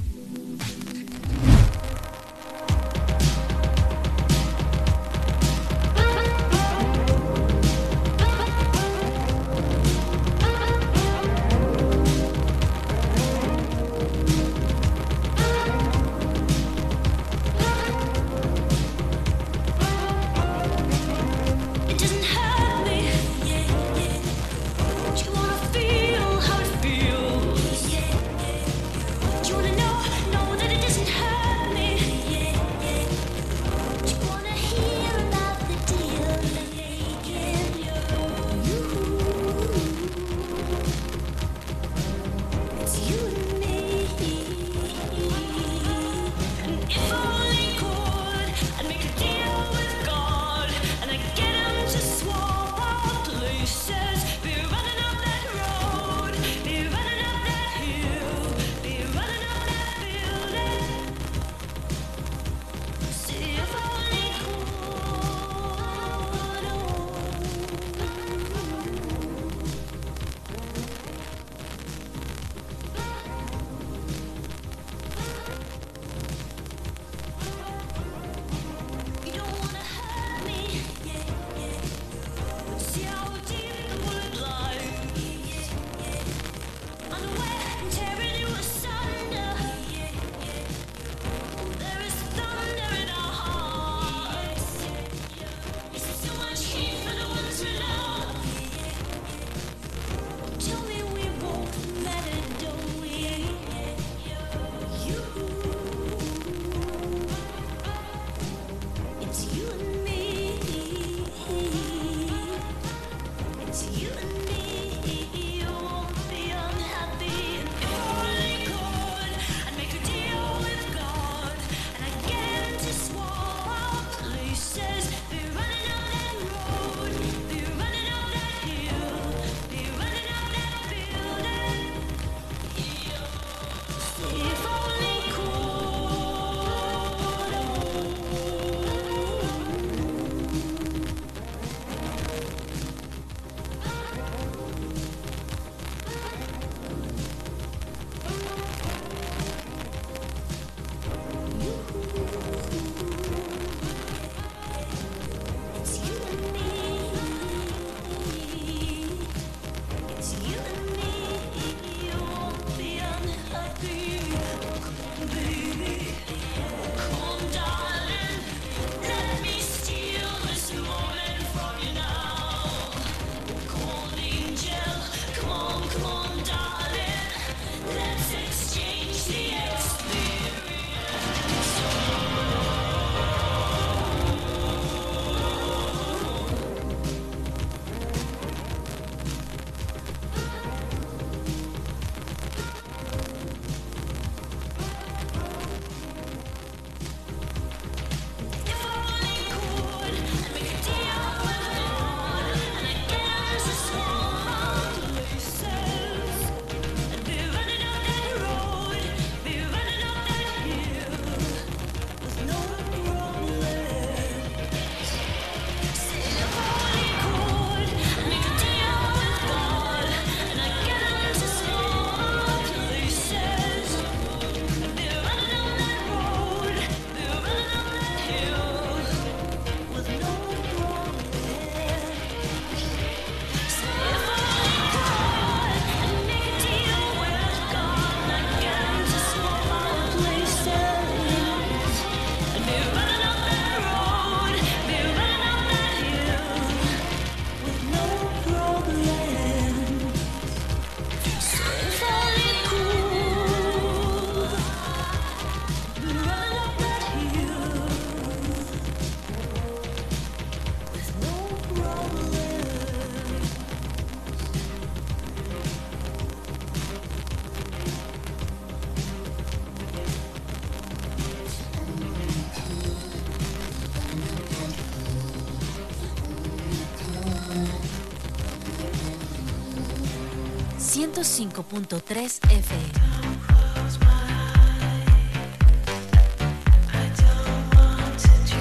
Speaker 20: .3 FM.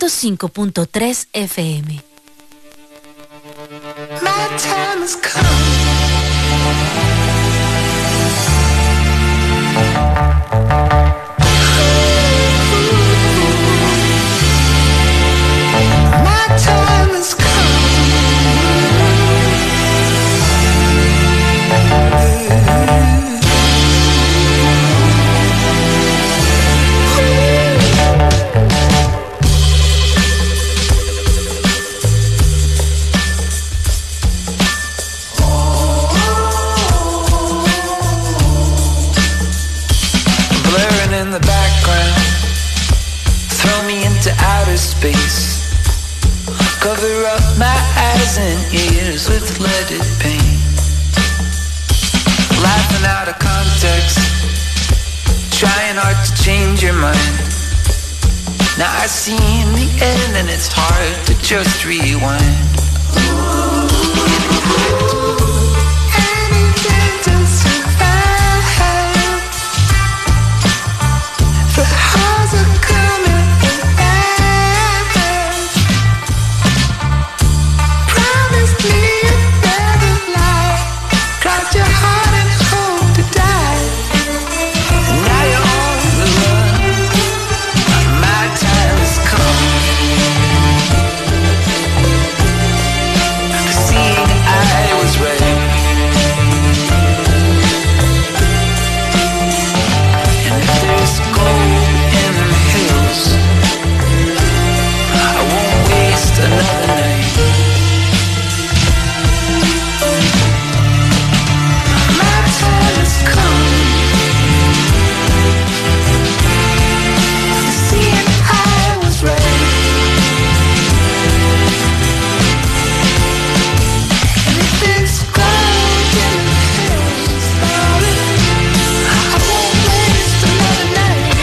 Speaker 20: 105.3 FM.
Speaker 8: My time has come. My time has come. Blurring in the background, throw me into outer space. Cover up my eyes and ears with leaded paint. Laughing out of context, trying hard to change your mind. Now I see in the end and it's hard to just rewind. Anything to survive. The highs are coming and promise me a better life. Cross your heart and hope to die. Now you're on the run. My time has come. Seeing I was right. And if there's gold in the hills, I won't waste another night. My time has come. Seeing I was right. And if there's gold in the hills, I won't waste another night.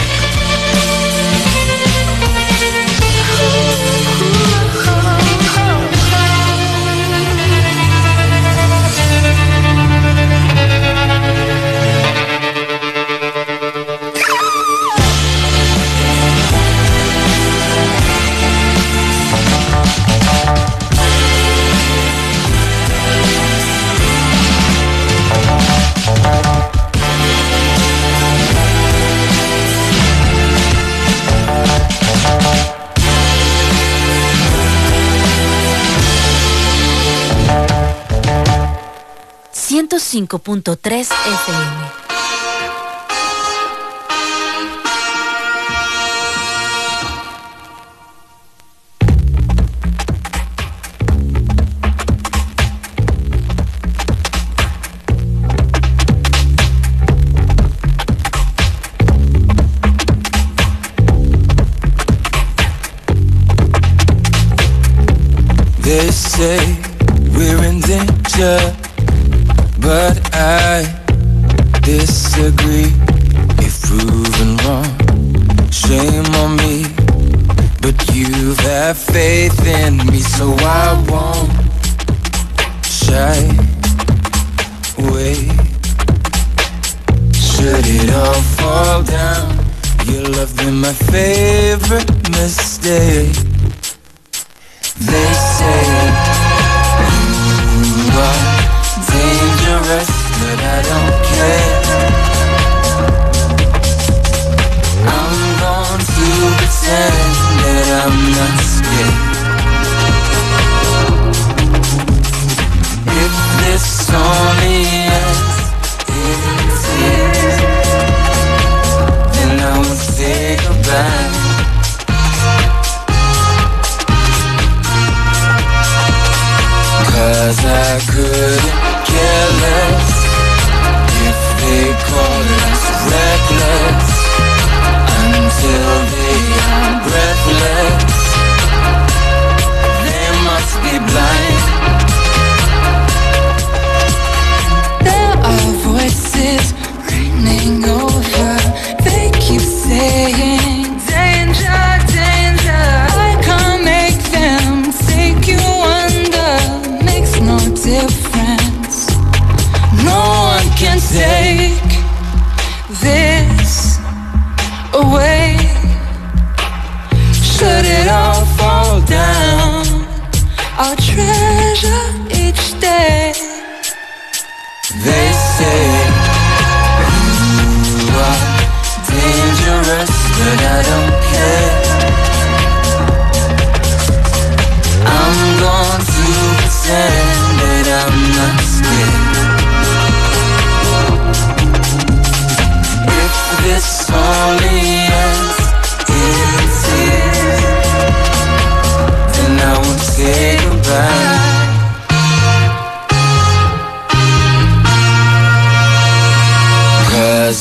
Speaker 20: .3 FM.
Speaker 8: They say we're in danger, but I disagree. If proven wrong, shame on me. But you have faith in me, so I won't shy away. Should it all fall down, your love been my favorite mistake. They say you are dangerous, but I don't care. I'm going to pretend that I'm not scared. If this only ends in tears, then I will say goodbye. 'Cause I couldn't care less if they call us reckless, until they are breathless. They must be blind. There are voices reigning over. They keep saying danger, danger. I can't make them take you under. Makes no difference.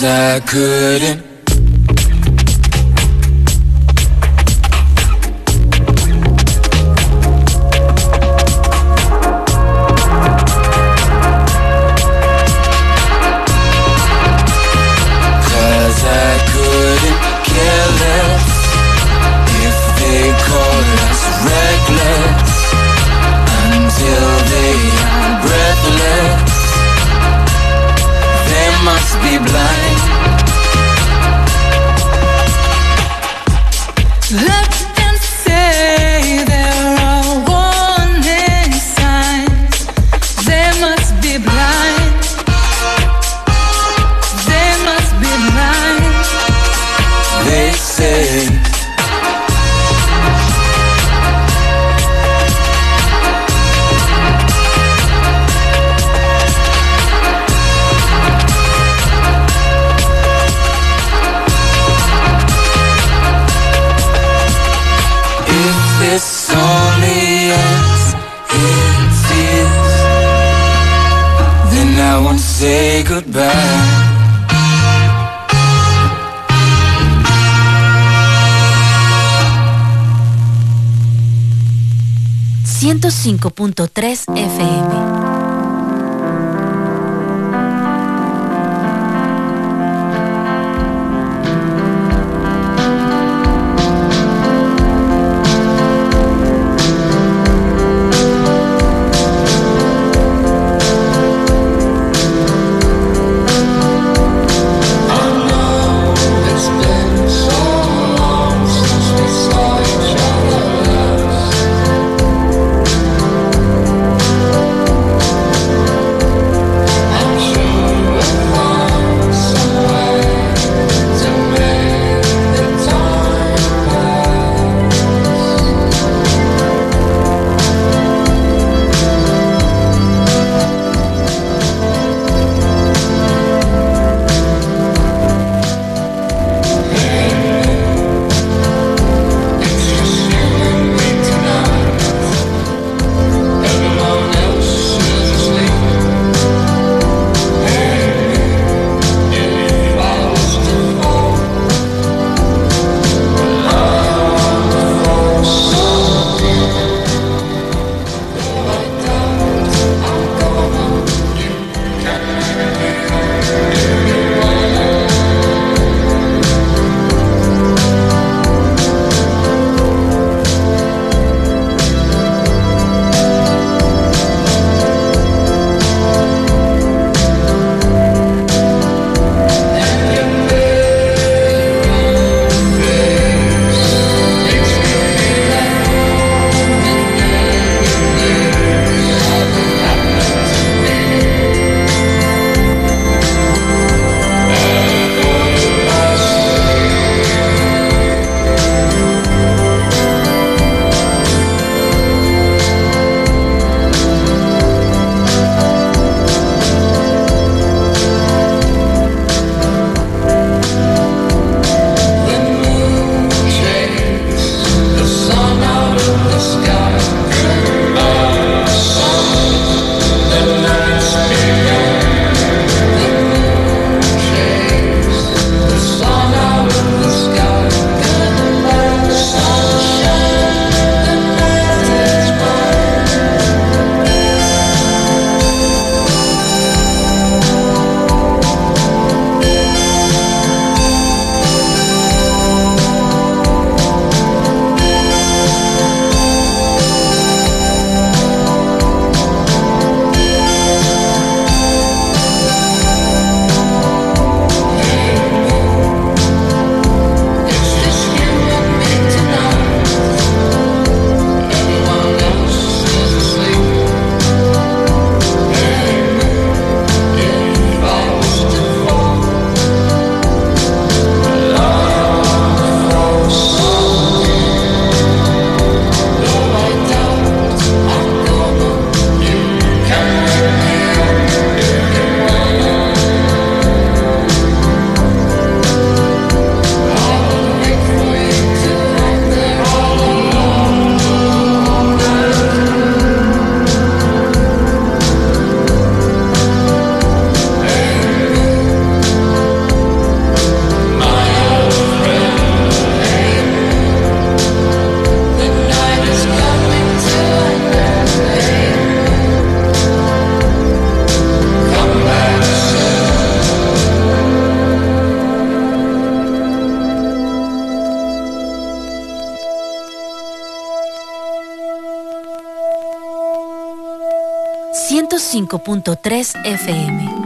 Speaker 9: I couldn't.
Speaker 8: Be blind. Look and say there are warning signs. They must be blind. They must be blind.
Speaker 9: They say this only ends in tears, then I won't say goodbye.
Speaker 20: 105.3 FM. 105.3 FM.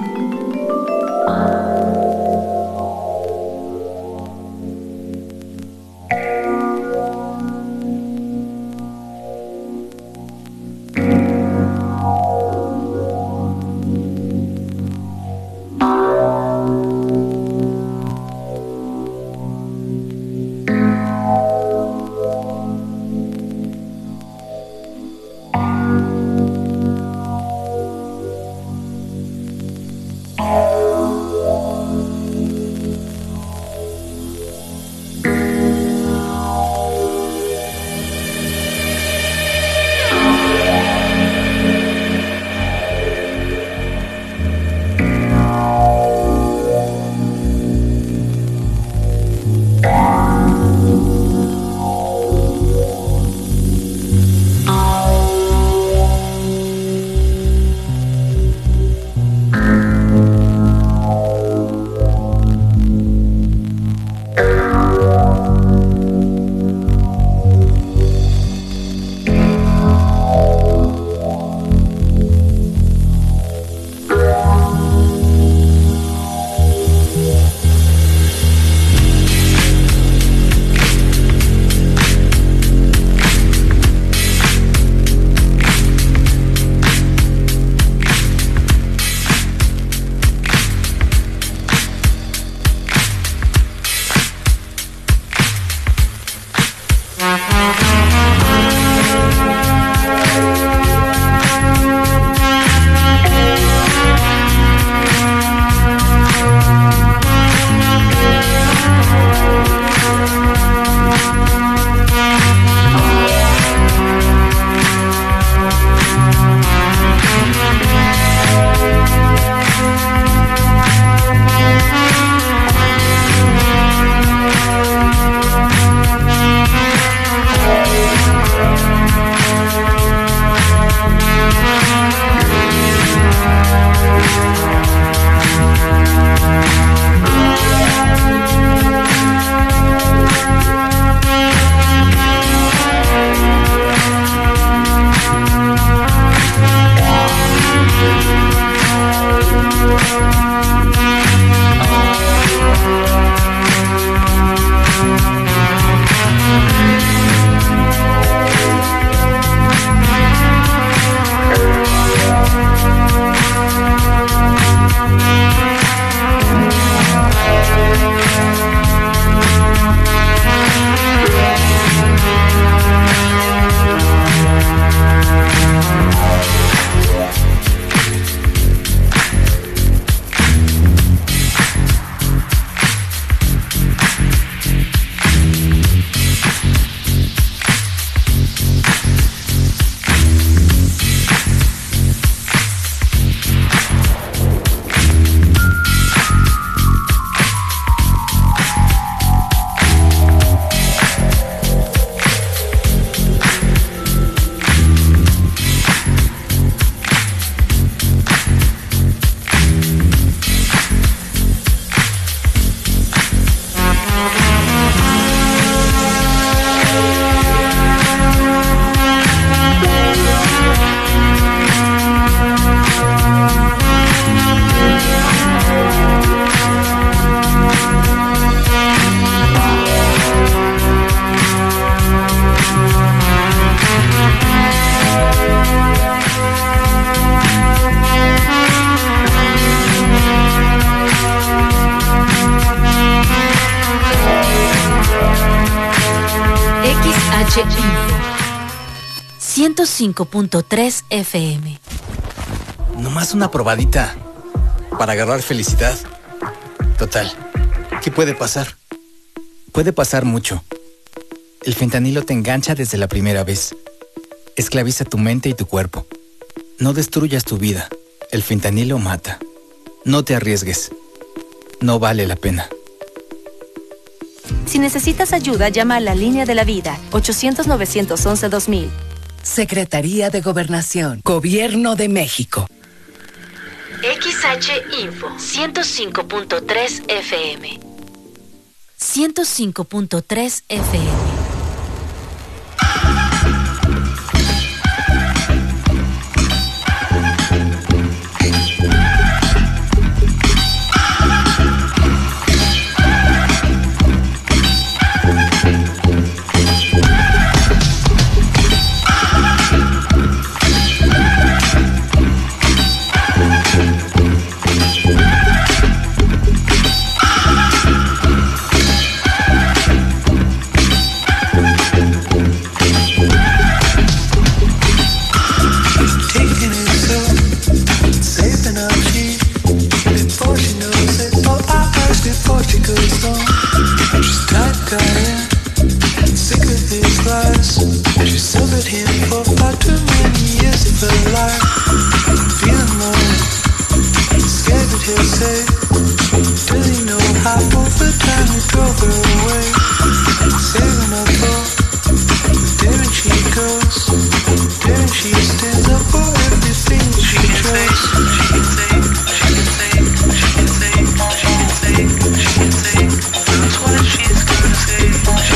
Speaker 20: Info 105.3 FM.
Speaker 21: Nomás una probadita para agarrar felicidad. Total, ¿qué puede pasar? Puede pasar mucho. El fentanilo te engancha desde la primera vez. Esclaviza tu mente y tu cuerpo. No destruyas tu vida. El fentanilo mata. No te arriesgues. No vale la pena.
Speaker 17: Si necesitas ayuda, llama a la Línea de la Vida, 800-911-2000.
Speaker 7: Secretaría de Gobernación, Gobierno de México.
Speaker 20: XH Info 105.3 FM. 105.3 FM.
Speaker 8: Discovered him for far too many years of her life. Feeling low, scared that he'll say, does he know how over time he drove her away? Saving her thought, there and she goes, there and she stands up for everything she chose. That's what she's gonna say.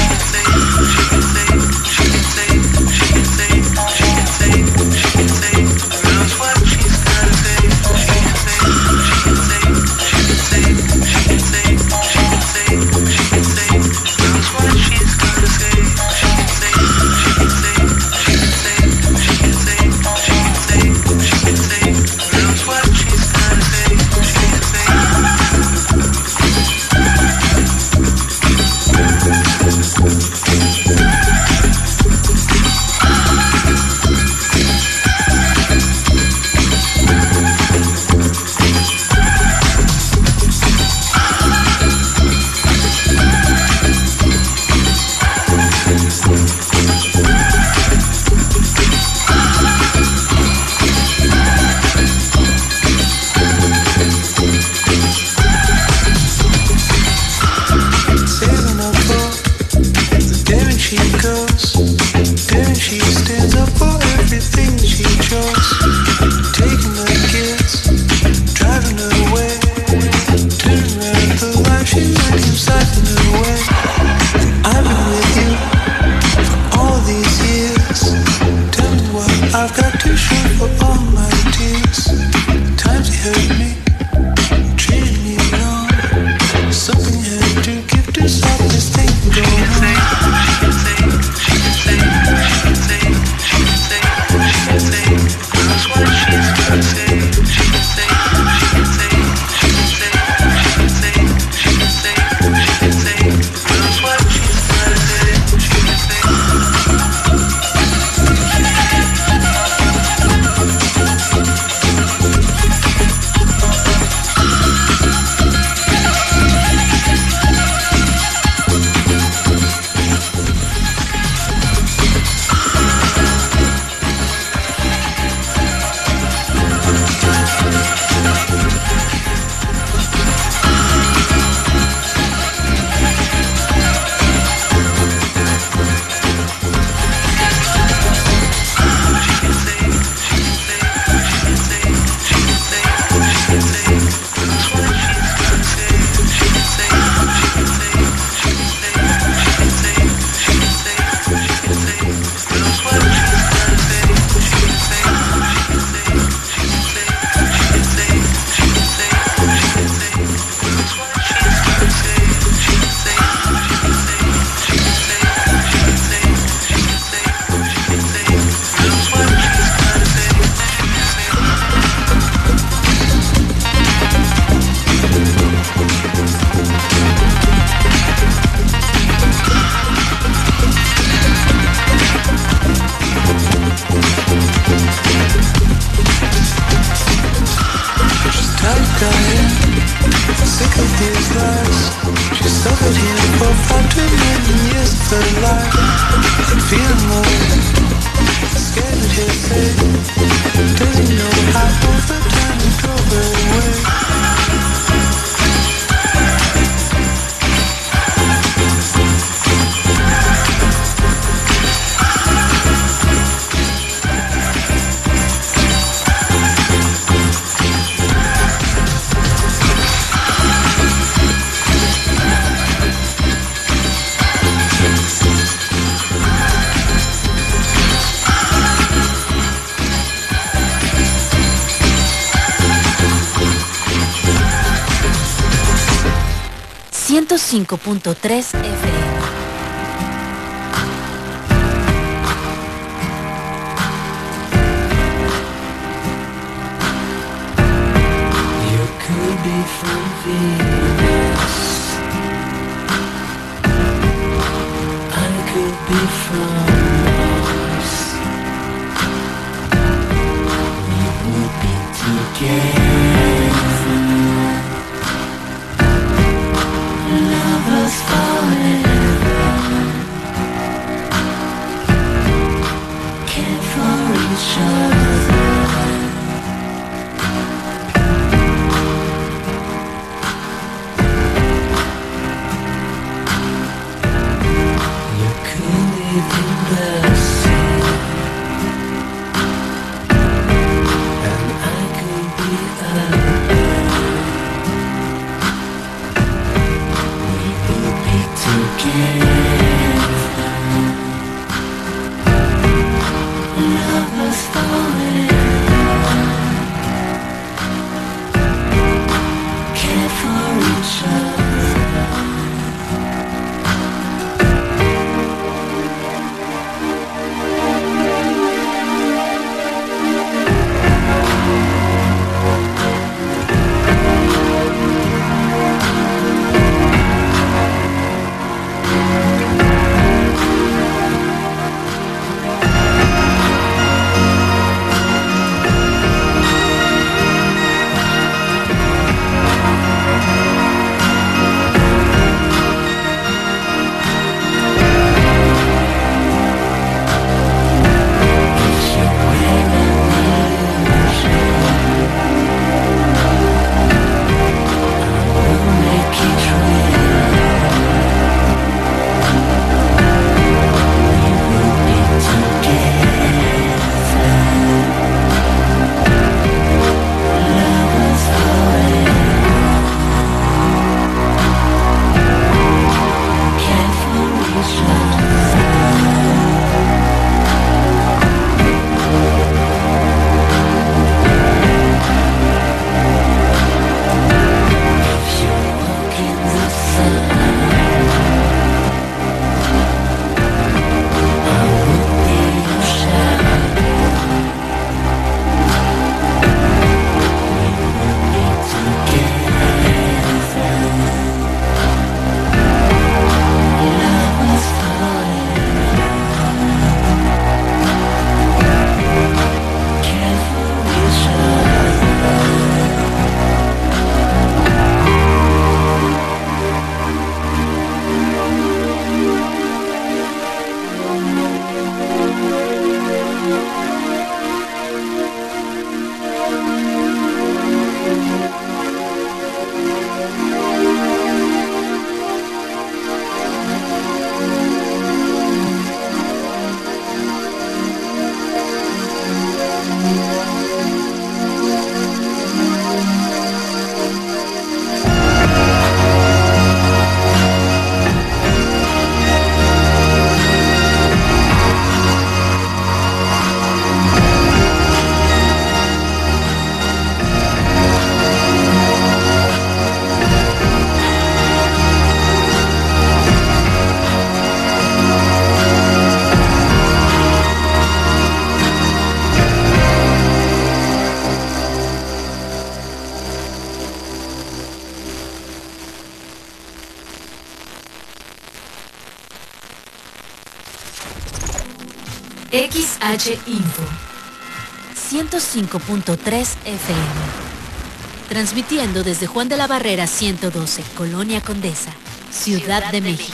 Speaker 20: .3 FM. XH Info 105.3 FM. Transmitiendo desde Juan de la Barrera 112, Colonia Condesa, Ciudad de México.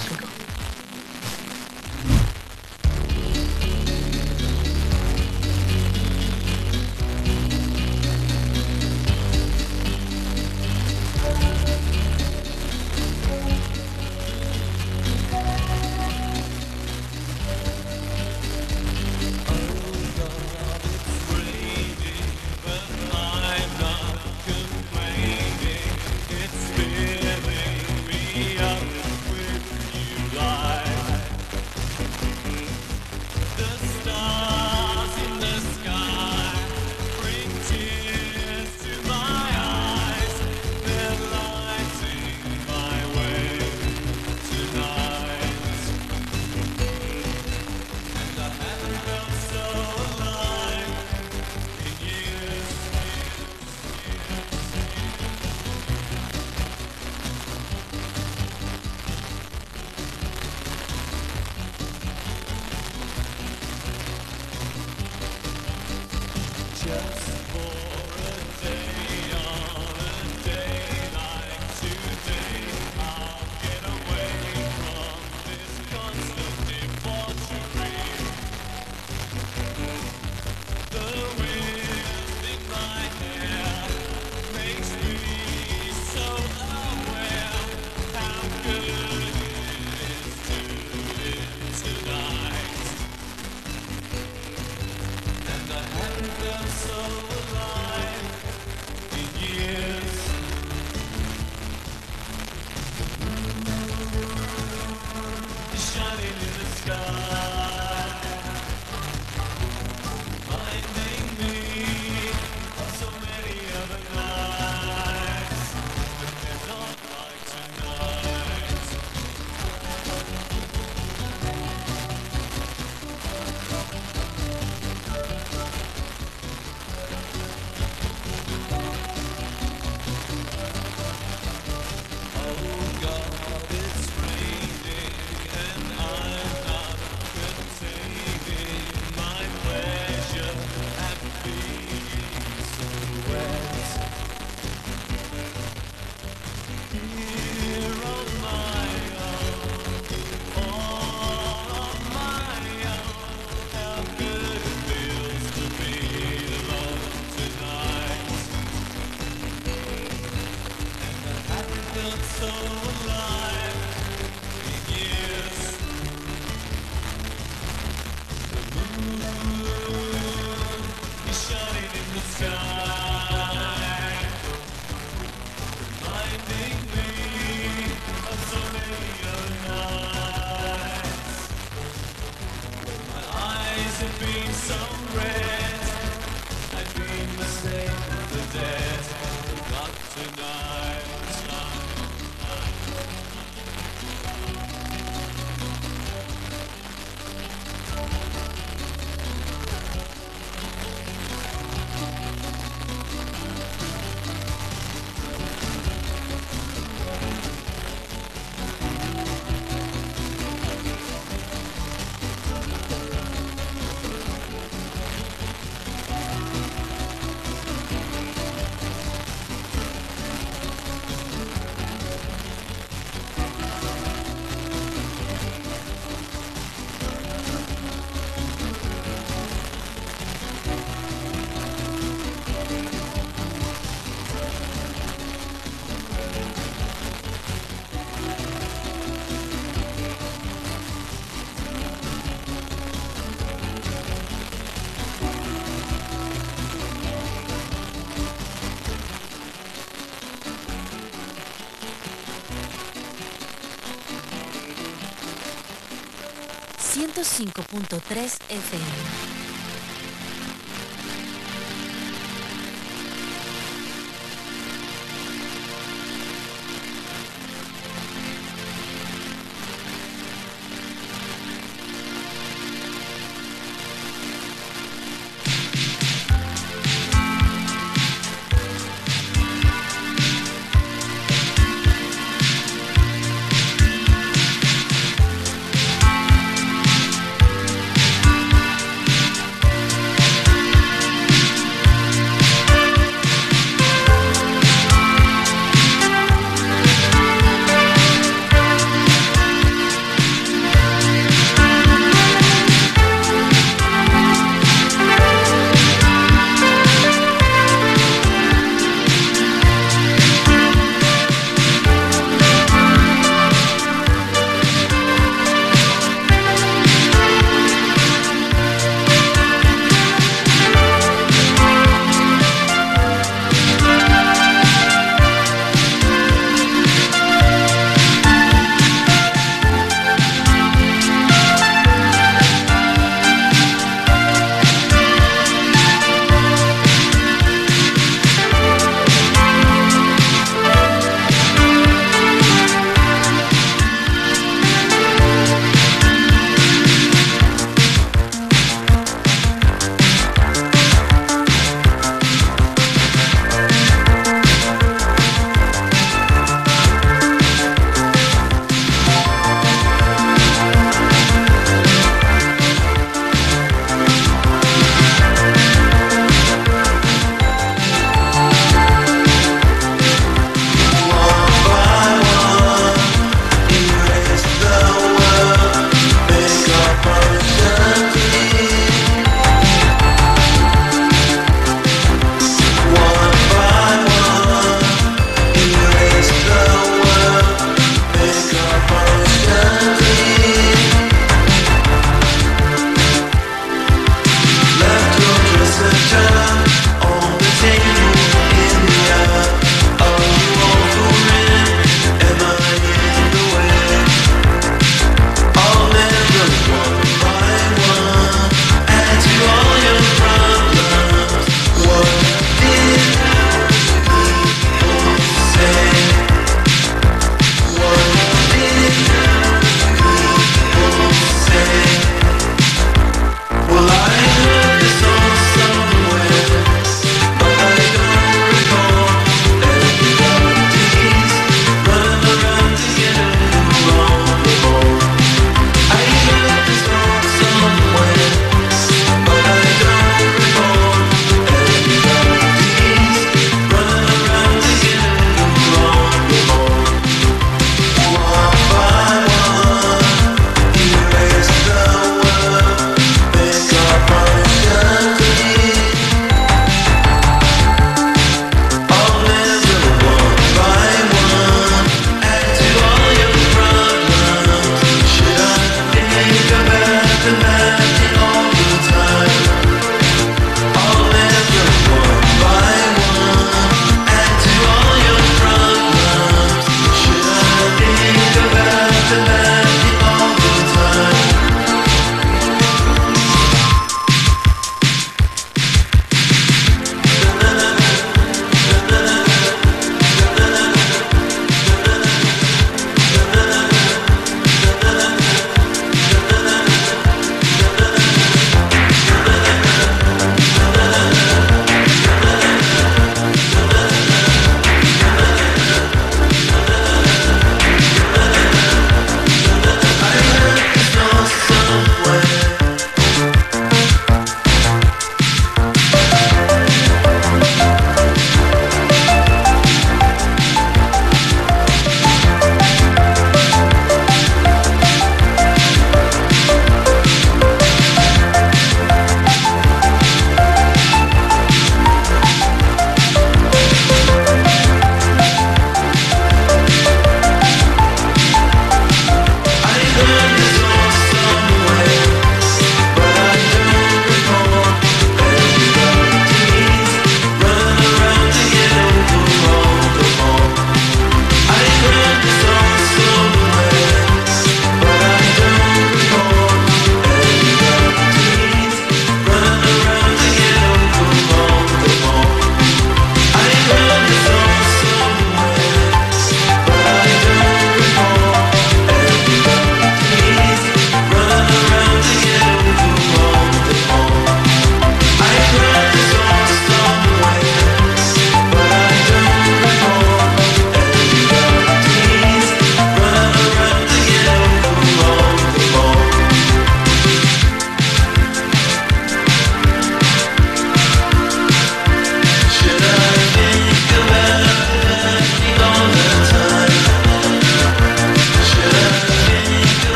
Speaker 20: .3 FM.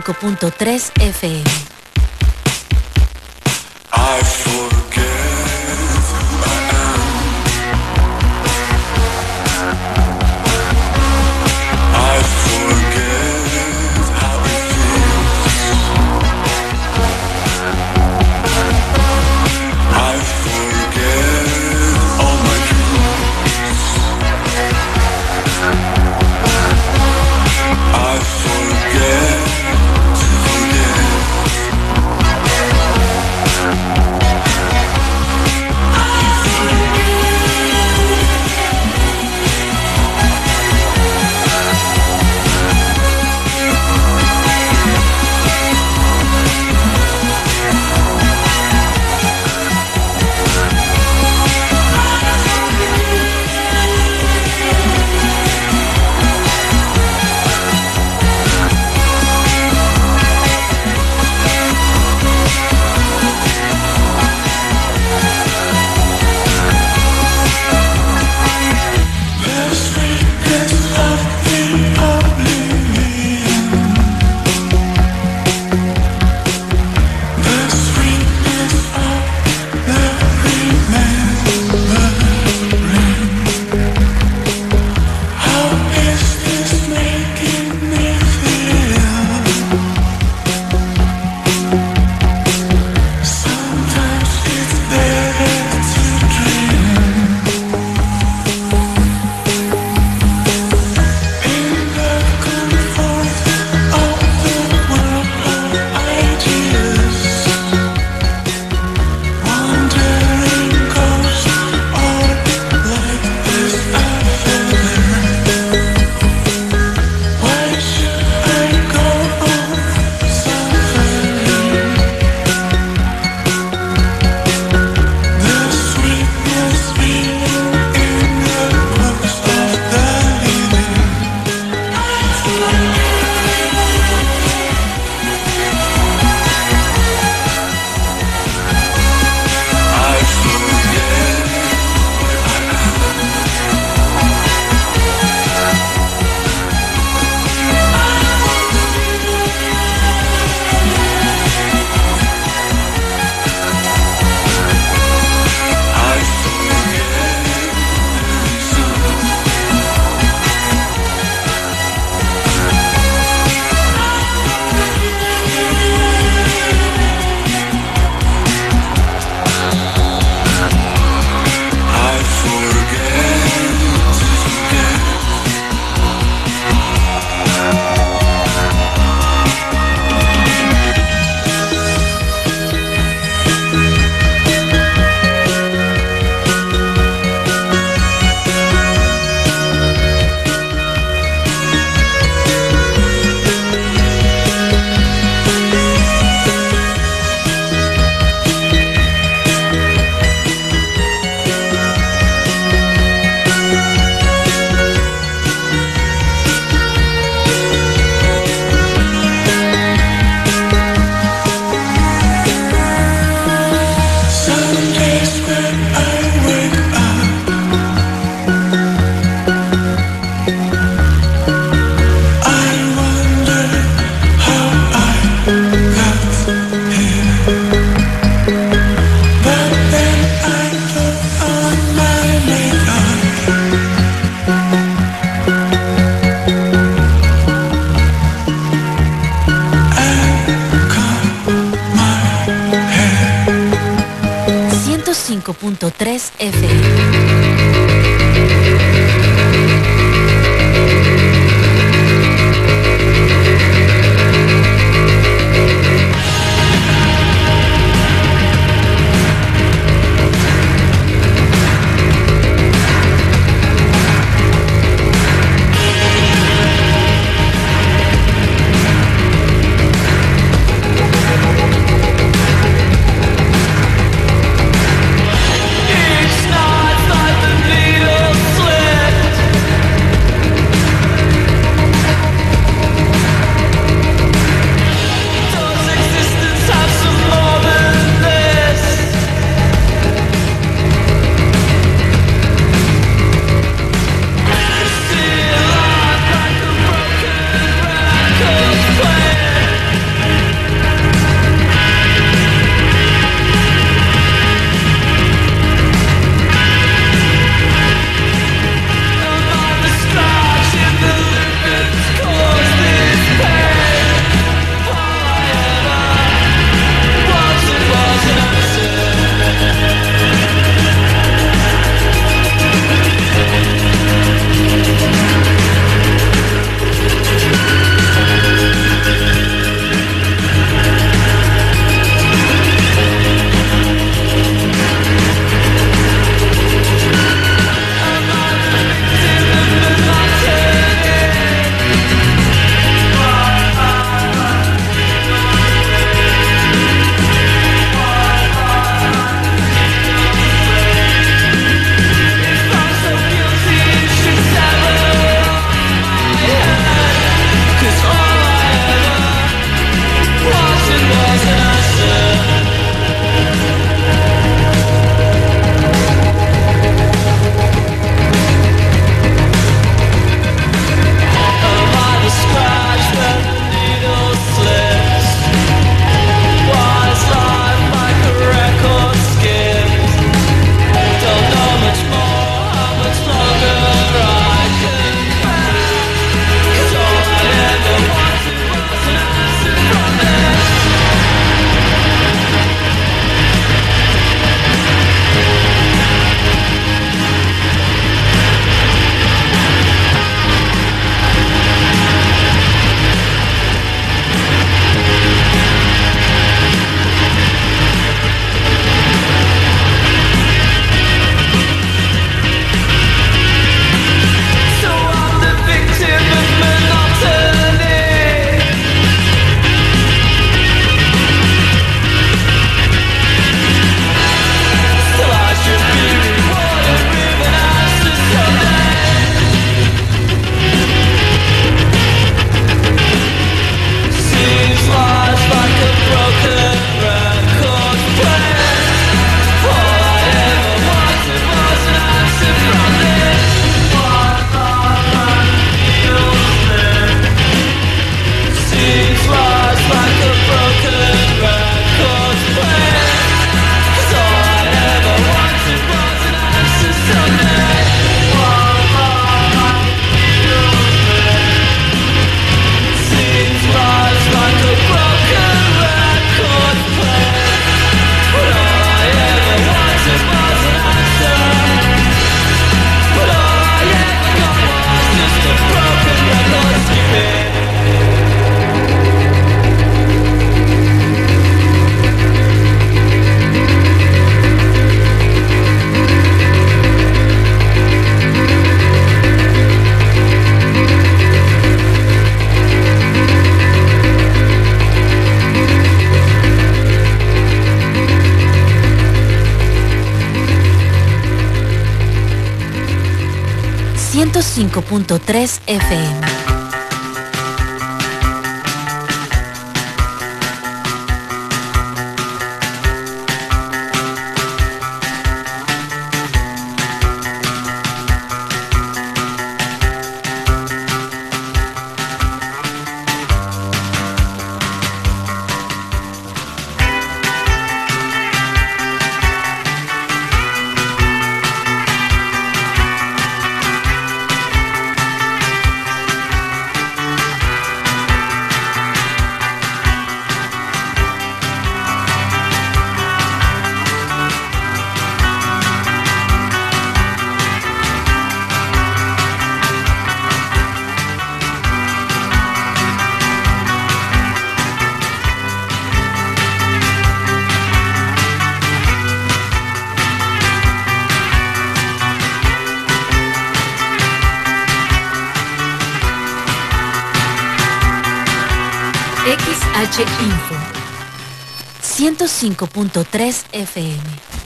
Speaker 20: 105.3 FM.
Speaker 9: I forget who I am. I forget how it feels. I forget all my dreams. I forget to forget.
Speaker 8: It's not the
Speaker 20: 105.3 FM. XH Info 105.3 FM.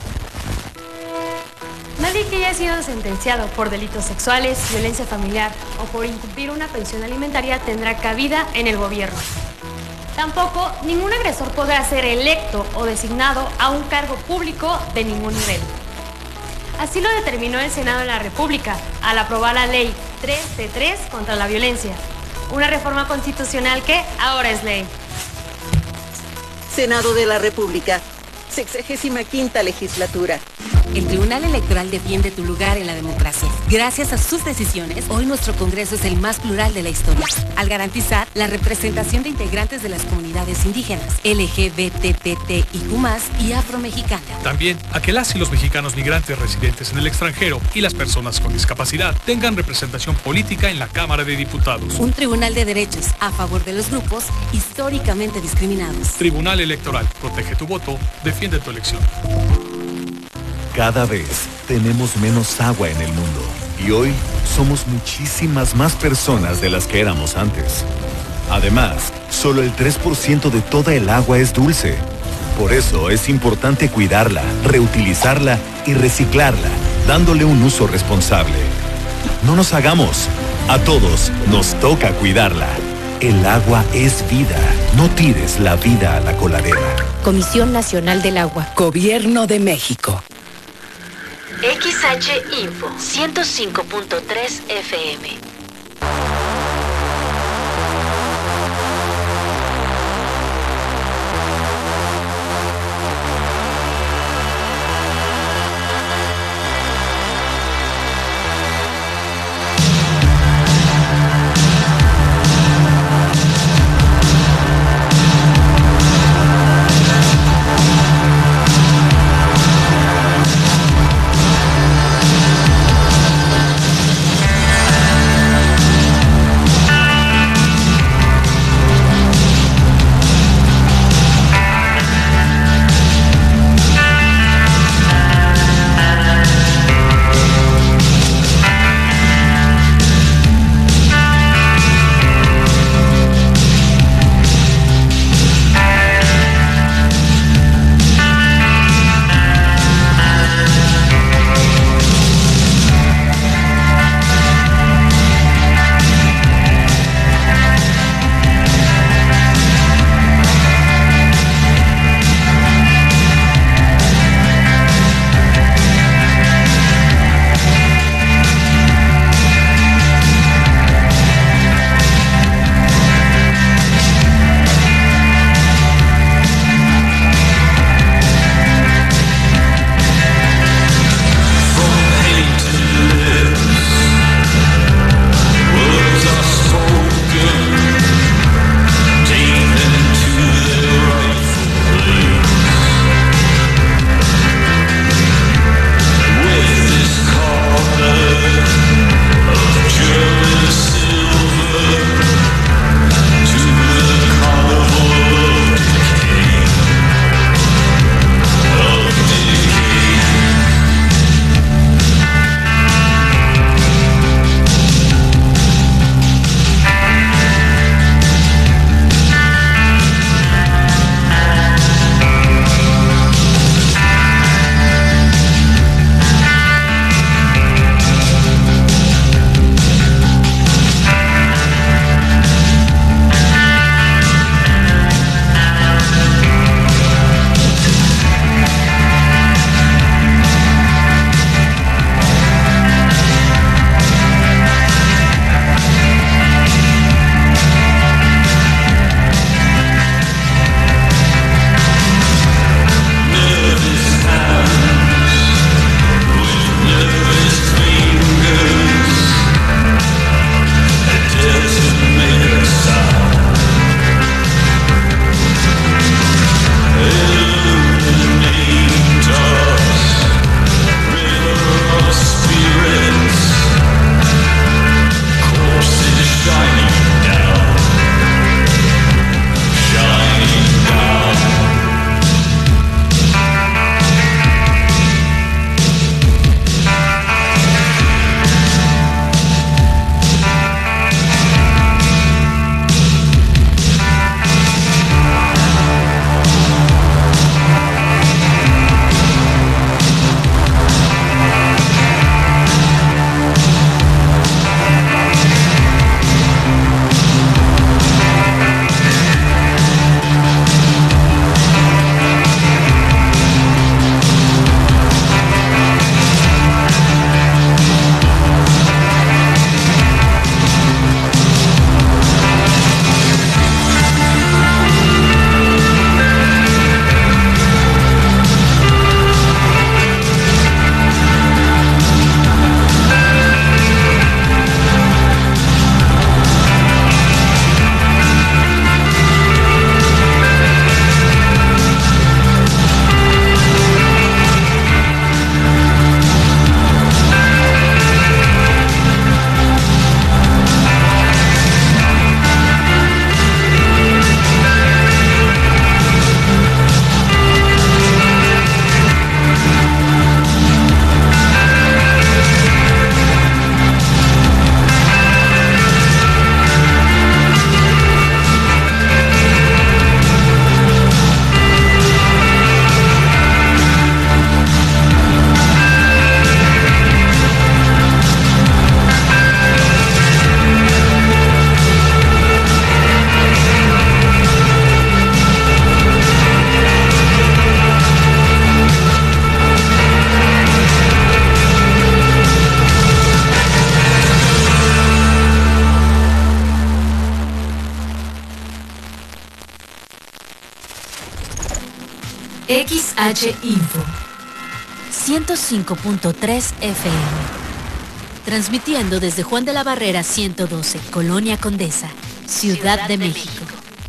Speaker 4: Nadie que haya sido sentenciado por delitos sexuales, violencia familiar o por incumplir una pensión alimentaria tendrá cabida en el gobierno. Tampoco ningún agresor podrá ser electo o designado a un cargo público de ningún nivel. Así lo determinó el Senado de la República al aprobar la Ley 3 contra la violencia, una reforma constitucional que ahora es ley.
Speaker 11: Senado de la República, 65ª legislatura.
Speaker 22: El Tribunal Electoral defiende tu lugar en la democracia. Gracias a sus decisiones, hoy nuestro Congreso es el más plural de la historia, al garantizar la representación de integrantes de las comunidades indígenas, LGBTTIQ+, y afromexicanas.
Speaker 23: También a que las y los mexicanos migrantes residentes en el extranjero y las personas con discapacidad tengan representación política en la Cámara de Diputados.
Speaker 22: Un tribunal de derechos a favor de los grupos históricamente discriminados.
Speaker 23: Tribunal Electoral, protege tu voto, defiende tu elección.
Speaker 24: Cada vez tenemos menos agua en el mundo y hoy somos muchísimas más personas de las que éramos antes. Además, solo el 3% de toda el agua es dulce. Por eso es importante cuidarla, reutilizarla y reciclarla, dándole un uso responsable. No nos hagamos. A todos nos toca cuidarla. El agua es vida. No tires la vida a la coladera.
Speaker 22: Comisión Nacional del Agua.
Speaker 7: Gobierno de México.
Speaker 20: XH Info 105.3 FM. XH Info 105.3 FM. Transmitiendo desde Juan de la Barrera 112, Colonia Condesa, Ciudad de México.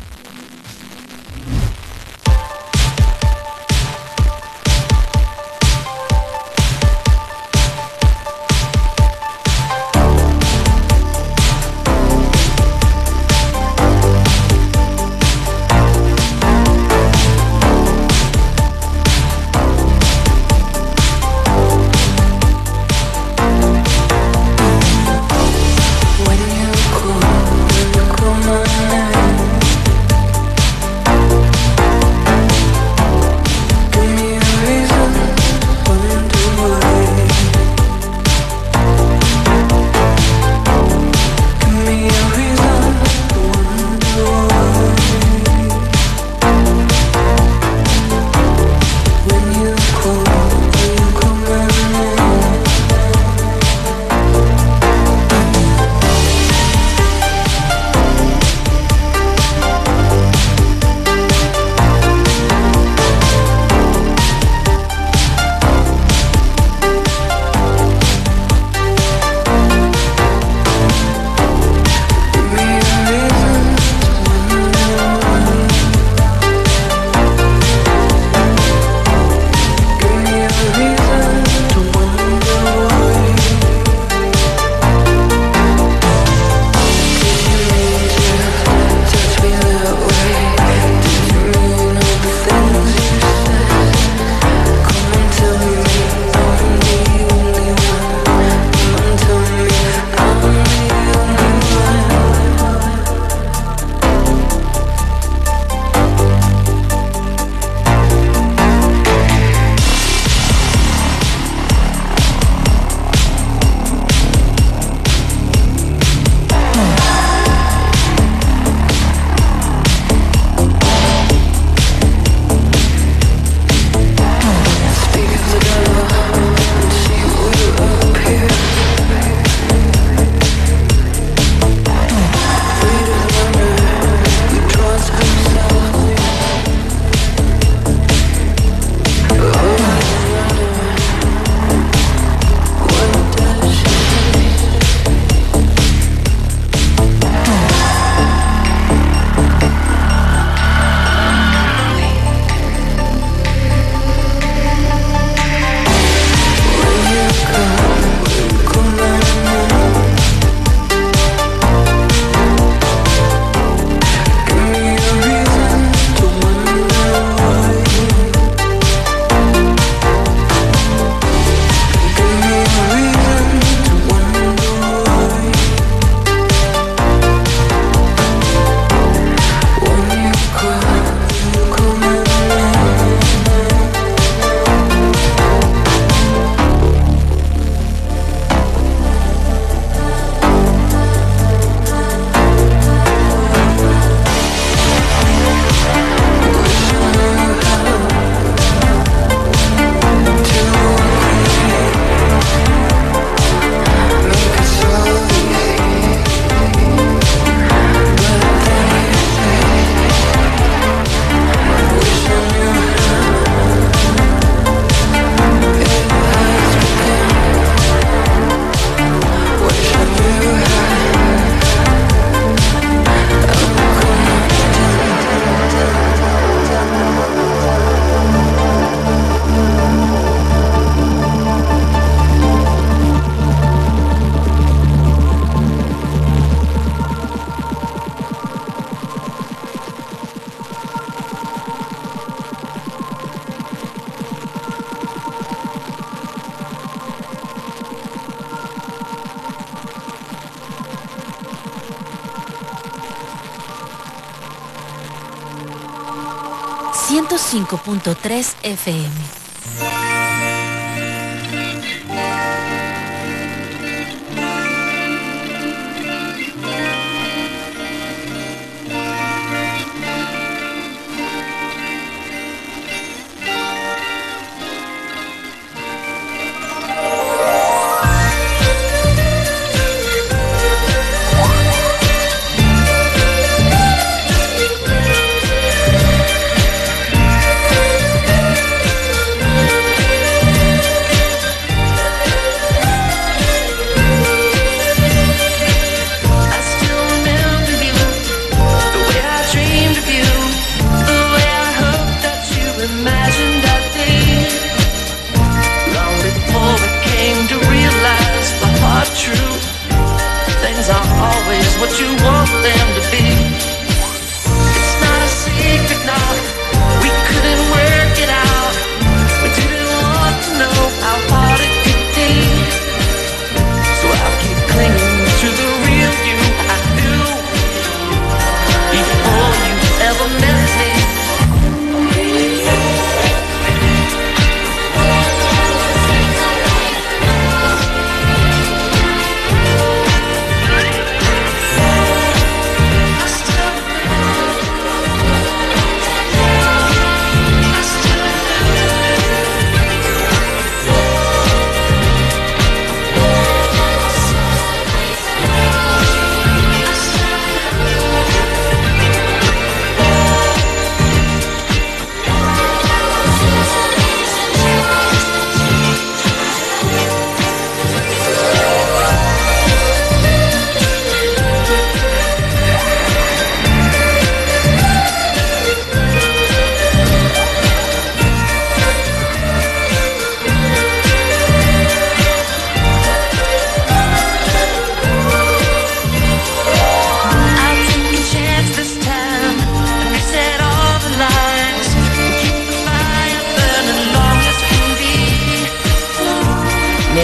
Speaker 20: .3 FM.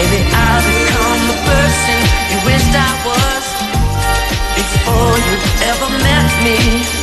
Speaker 8: Maybe I'll become the person you wished I was before you ever met me.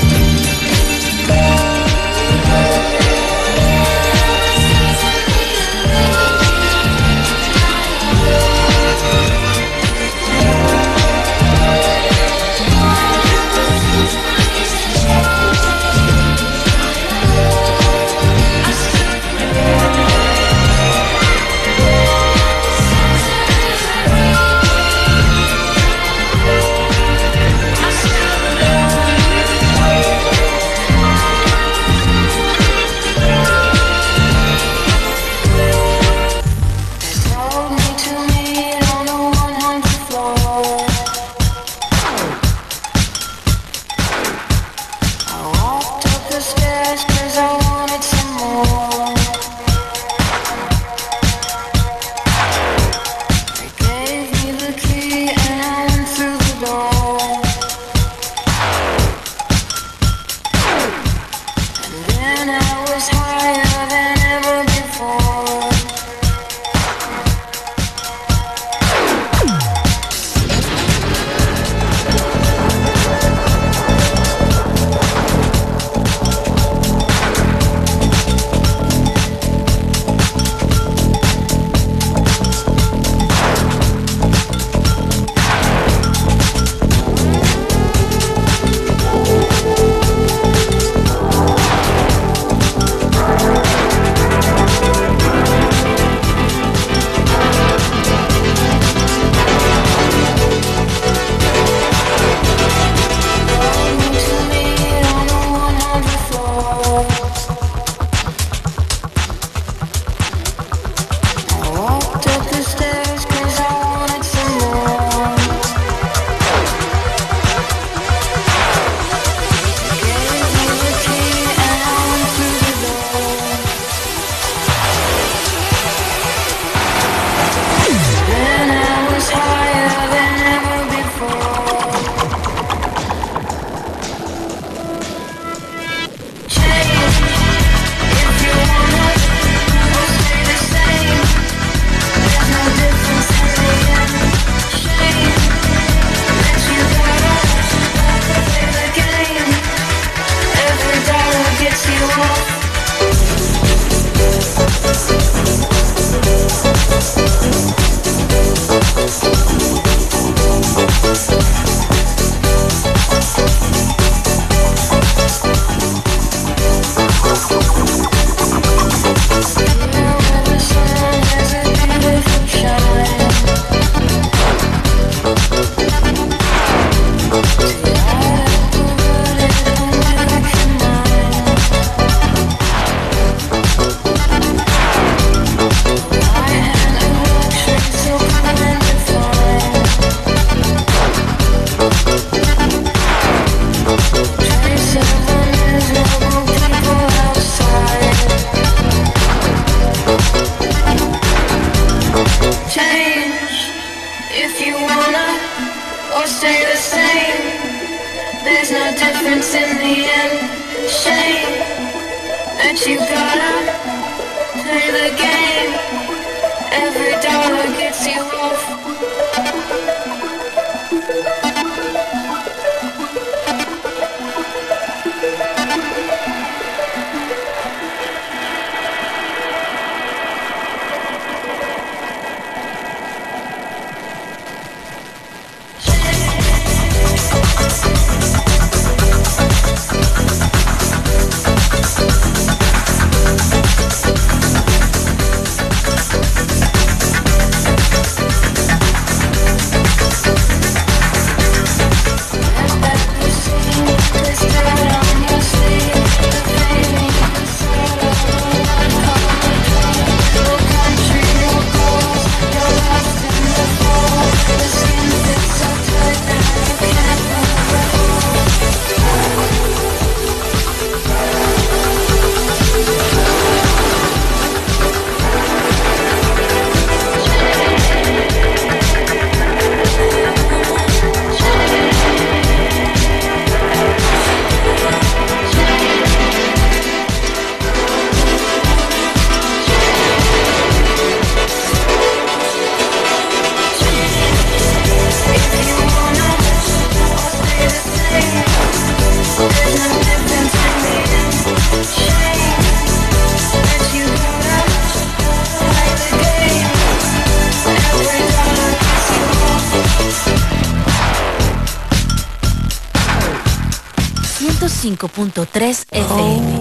Speaker 20: 105.3 FM.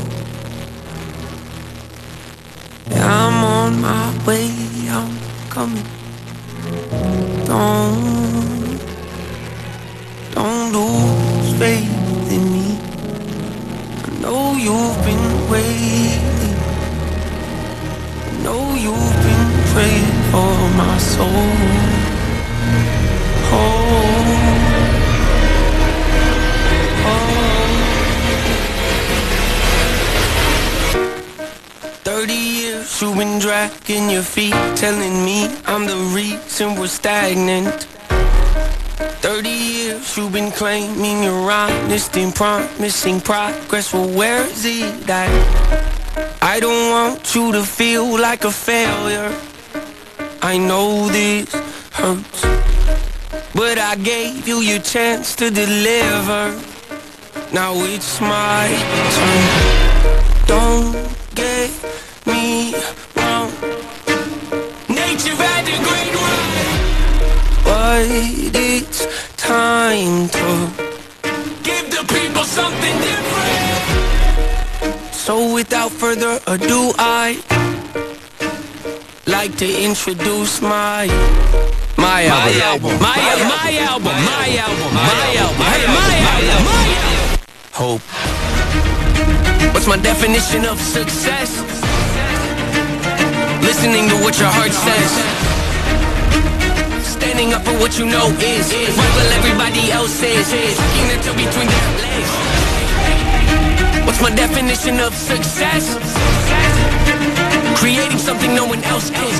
Speaker 8: I'm on my way, I'm coming. Don't lose faith in me. I know you've been waiting. I know you've been praying for my soul. Oh. 30 years you've been dragging your feet, telling me I'm the reason we're stagnant. 30 years you've been claiming you're honest and promising progress. Well, where is it at? I don't want you to feel like a failure. I know this hurts, but I gave you your chance to deliver. Now it's my turn. Don't get me wrong, nature had a great run, but it's time to give the people something different. So without further ado, I like to introduce my album. Hope. What's my definition of success? Listening to what your heart says, standing up for what you know is right while everybody else is, tucking their toe between their legs. What's my definition of success? Creating something no one else is.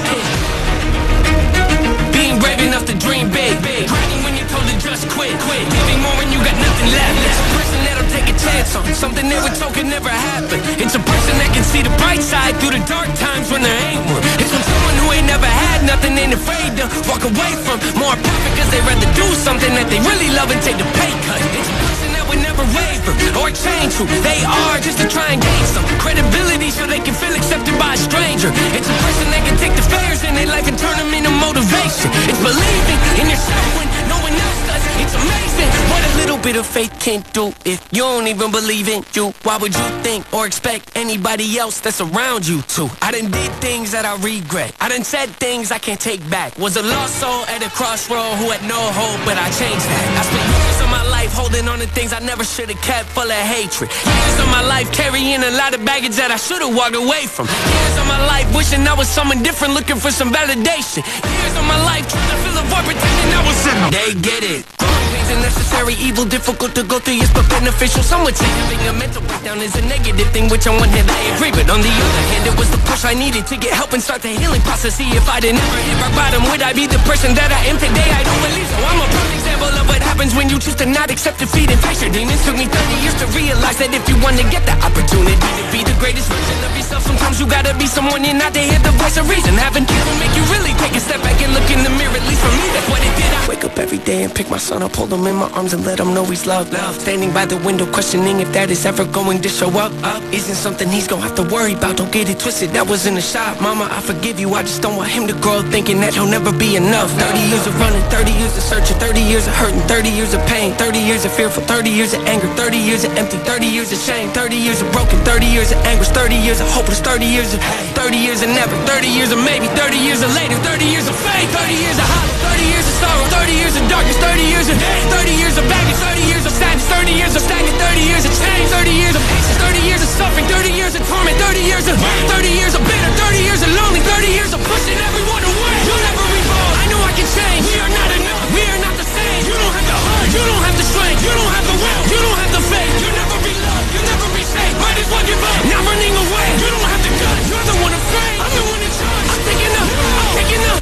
Speaker 8: Being brave enough to dream big, quitting when you're told to just quit, giving more when you got nothing left. It's a person that'll take a chance on something they were told could never happen. It's a person that can see the bright side through the dark times when there ain't one. It's when someone who ain't never had nothing ain't afraid to walk away from more profit, cause they'd rather do something that they really love and take the pay cut. It's a person that would never waver or change who they are just to try and gain some credibility so they can feel accepted by a stranger. It's a person that can take the failures in their life and turn them into motivation. It's believing in yourself when no one else does. It's amazing what a little bit of faith can do. If you don't even believe in you, why would you think or expect anybody else that's around you to? I done did things that I regret. I done said things I can't take back. Was a lost soul at a crossroad who had no hope, but I changed that. I spent years of my life holding on to things I never should have kept, full of hatred. Years of my life carrying a lot of baggage that I should have walked away from. Years of my life wishing I was someone different, looking for some validation. Years of my life trying to fill a void, pretending I was in them. They get it. Growing pains are necessary, evil, difficult to go through, yes, but beneficial. Some would say having a mental breakdown is a negative thing, which on one hand I agree, but on the other hand it was the push I needed to get help and start the healing process. See, if I'd never hit rock bottom, would I be the person that I am today? I don't believe so. I'm a perfect example of what happens when you choose to not accept defeat and face your demons. Took me 30 years to realize that if you want to get the opportunity to be the greatest version of yourself, sometimes you gotta be someone you're not to hear the voice of reason. Having people make you really take a step back and look in the mirror. At least for me, that's what it did. I wake up every day and pick my son up, hold him in my arms and let him know he's loved. Standing by the window questioning if that is ever going to show up. Isn't something he's gonna have to worry about. Don't get it twisted, that was in the shop. Mama, I forgive you, I just don't want him to grow up thinking that he'll never be enough. 30 years of running, 30 years of searching, 30 years of hurting, 30 years of pain, 30 years of fearful, 30 years of anger, 30 years of empty, 30 years of shame, 30 years of broken, 30 years of anguish, 30 years of hopeless, 30 years of hate, 30 years of never, 30 years of maybe, 30 years of later, 30 years of faith, 30 years of hollow, 30 years of sorrow, 30 years of darkness, 30 years of hate, 30 years of baggage, 30 years of sadness, 30 years of stagnant, 30 years of change, 30 years of patience, 30 years of suffering, 30 years of torment, 30 years of pain, 30 years of bitter, 30 years of lonely, 30 years of pushing everyone away. You'll never evolve. I know I can change. We are not enough. We are not the same. You don't have the heart. You don't have the strength. You don't have the will. You don't have the faith. You'll never be loved. You'll never be safe. Might as well give up. Not running away. You don't have the guts. You're the one afraid. I'm the one in charge. I'm taking up. I'm taking up.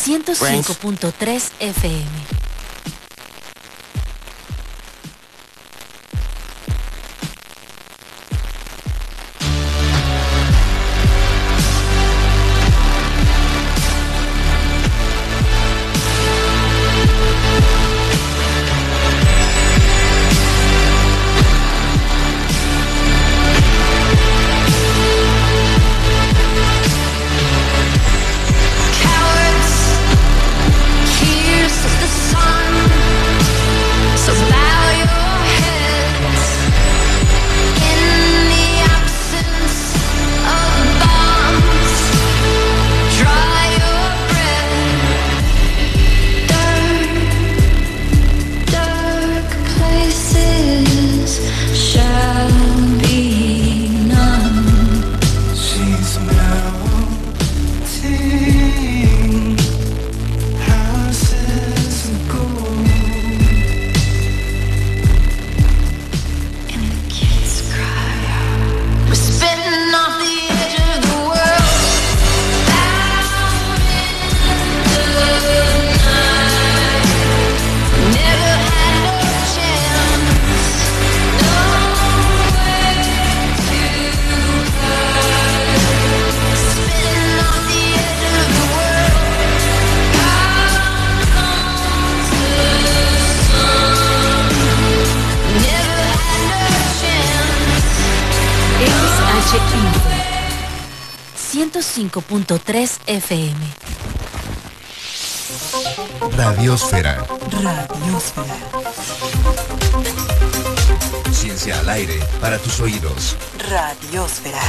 Speaker 20: 105.3 FM.
Speaker 15: Cowards, here's the sun.
Speaker 20: 105.3 FM.
Speaker 3: Radiosfera.
Speaker 7: Radiosfera.
Speaker 3: Ciencia al aire para tus oídos.
Speaker 7: Radiosfera.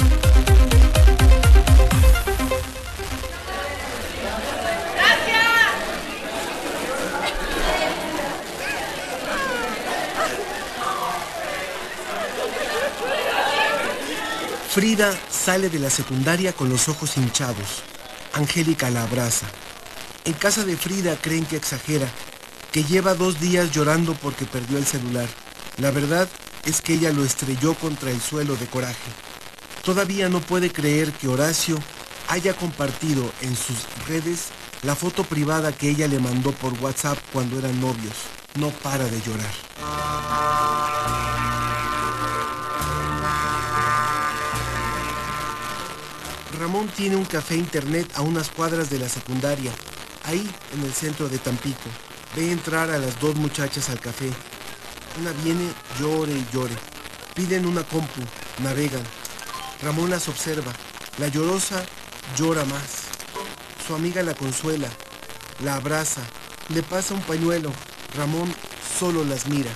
Speaker 5: Frida sale de la secundaria con los ojos hinchados. Angélica la abraza. En casa de Frida creen que exagera, que lleva 2 días llorando porque perdió el celular. La verdad es que ella lo estrelló contra el suelo de coraje. Todavía no puede creer que Horacio haya compartido en sus redes la foto privada que ella le mandó por WhatsApp cuando eran novios. No para de llorar. Ramón tiene un café internet a unas cuadras de la secundaria, ahí en el centro de Tampico. Ve entrar a las 2 muchachas al café. Una viene, llore y llore. Piden una compu, navegan. Ramón las observa. La llorosa llora más. Su amiga la consuela, la abraza, le pasa un pañuelo. Ramón solo las mira.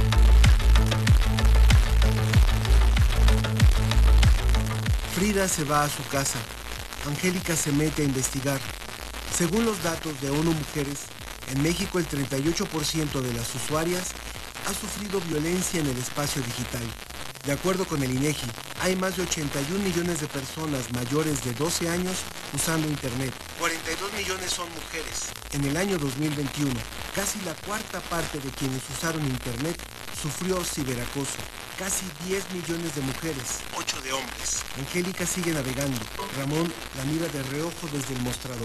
Speaker 5: Frida se va a su casa. Angélica se mete a investigar. Según los datos de ONU Mujeres, en México el 38% de las usuarias ha sufrido violencia en el espacio digital. De acuerdo con el INEGI, hay más de 81 millones de personas mayores de 12 años usando Internet. 42 millones son mujeres. En el año 2021, casi la cuarta parte de quienes usaron Internet sufrió ciberacoso. Casi 10 millones de mujeres, 8 de hombres. Angélica sigue navegando. Ramón la mira de reojo desde el mostrador.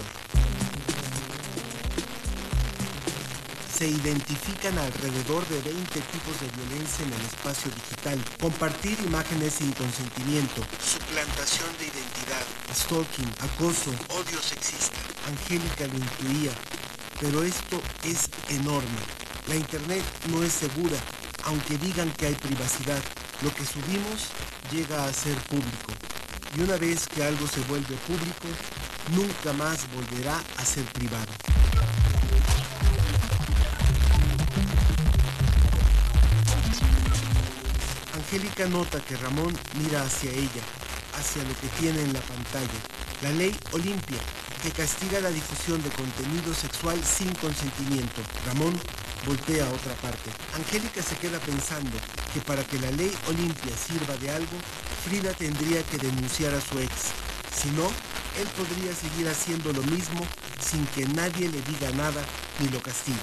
Speaker 5: Se identifican alrededor de 20 tipos de violencia en el espacio digital. Compartir imágenes sin consentimiento, suplantación de identidad, stalking, acoso, odio sexista. Angélica lo intuía, pero esto es enorme. La Internet no es segura, aunque digan que hay privacidad. Lo que subimos llega a ser público. Y una vez que algo se vuelve público, nunca más volverá a ser privado. Angélica nota que Ramón mira hacia ella, hacia lo que tiene en la pantalla. La ley Olimpia, que castiga la difusión de contenido sexual sin consentimiento. Ramón voltea a otra parte. Angélica se queda pensando que para que la ley Olimpia sirva de algo, Frida tendría que denunciar a su ex. Si no, él podría seguir haciendo lo mismo sin que nadie le diga nada ni lo castigue.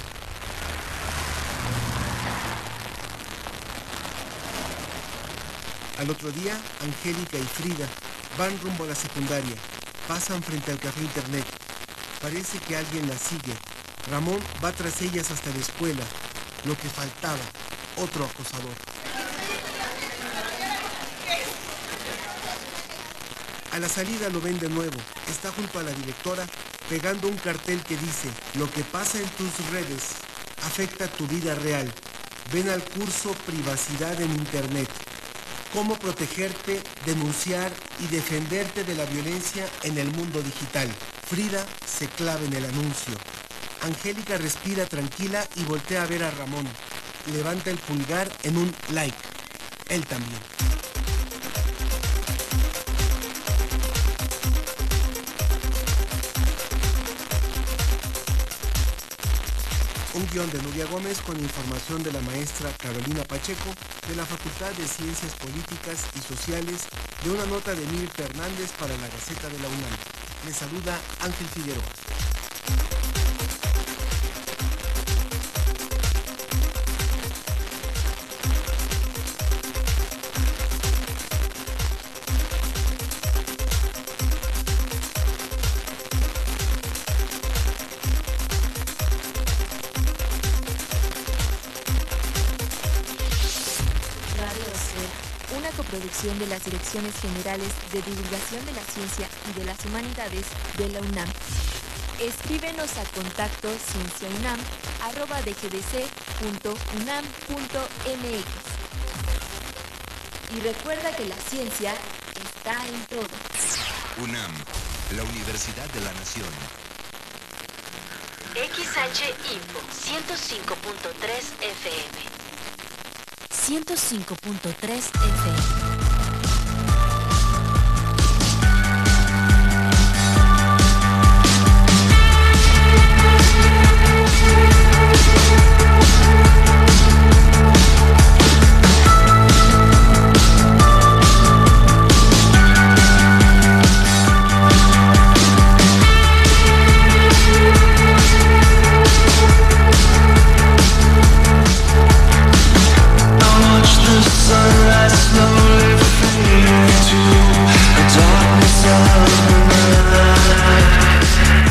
Speaker 5: Al otro día, Angélica y Frida van rumbo a la secundaria. Pasan frente al café internet. Parece que alguien las sigue. Ramón va tras ellas hasta la escuela. Lo que faltaba, otro acosador. A la salida lo ven de nuevo. Está junto a la directora pegando un cartel que dice: lo que pasa en tus redes afecta tu vida real. Ven al curso Privacidad en Internet. Cómo protegerte, denunciar y defenderte de la violencia en el mundo digital. Frida se clava en el anuncio. Angélica respira tranquila y voltea a ver a Ramón. Levanta el pulgar en un like. Él también. Un guión de Nuria Gómez con información de la maestra Carolina Pacheco de la Facultad de Ciencias Políticas y Sociales, de una nota de Mirta Hernández para la Gaceta de la UNAM. Les saluda Ángel Figueroa.
Speaker 10: Producción de las Direcciones Generales de Divulgación de la Ciencia y de las Humanidades de la UNAM. Escríbenos a contacto cienciaunam@dgdc.unam.mx. Y recuerda que la ciencia está en todo.
Speaker 3: UNAM, la Universidad de la Nación.
Speaker 14: XH Info 105.3 FM. 105.3 FM.
Speaker 8: Sunrise slowly fading into the darkness of the night.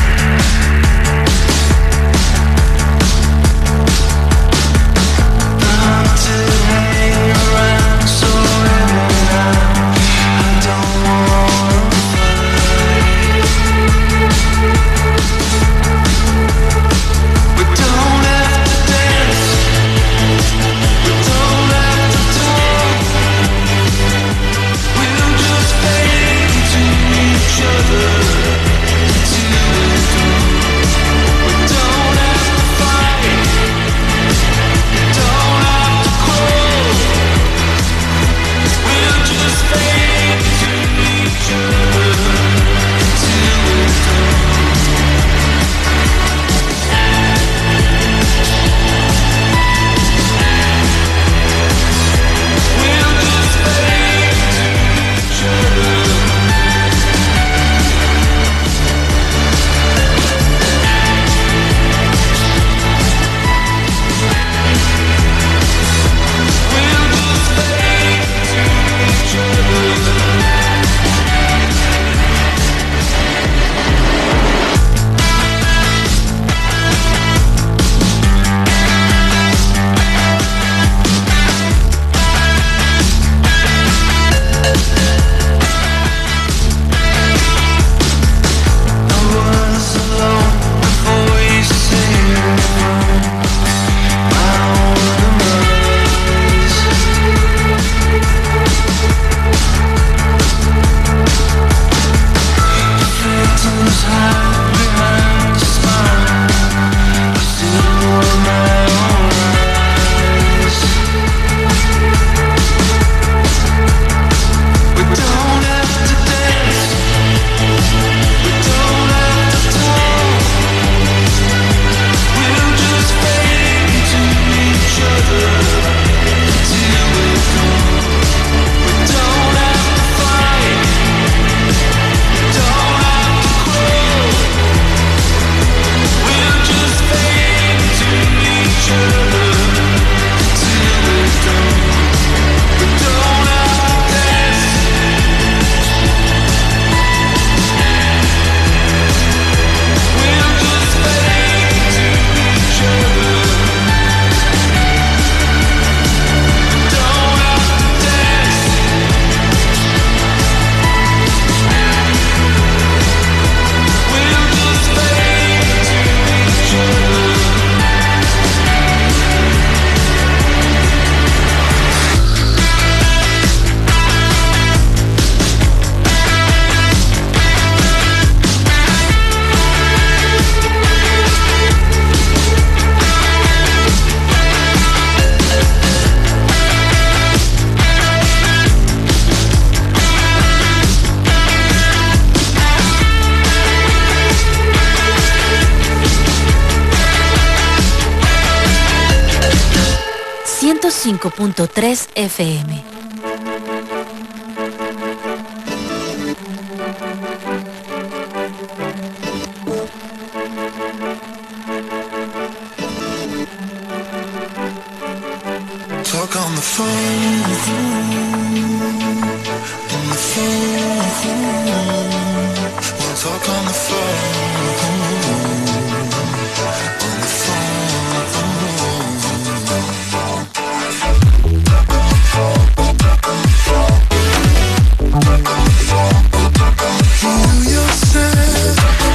Speaker 8: Not to hang around so I don't wanna fight. We don't have to dance. We don't have to talk. We'll just fade into each other till we're through. We don't have to fight. Don't have to crawl. We'll just fade into each other till we're through. We'll just fade into each other. We'll just fade into each other. I was alone before you saved my own demise. The phantoms hide behind a smile. I see it with my own eyes. We don't have to dance. We don't have to talk. We'll just fade into each other till we're gone. We don't have to fight. Don't have to crawl. We'll just fade into each other till we're gone. We don't have to dance. We'll just fade into each other. We don't have to dance. We'll just fade into each other.
Speaker 14: .3 FM.
Speaker 8: Talk on the phone, on the phone. We'll talk on the phone, on the phone. You yourself.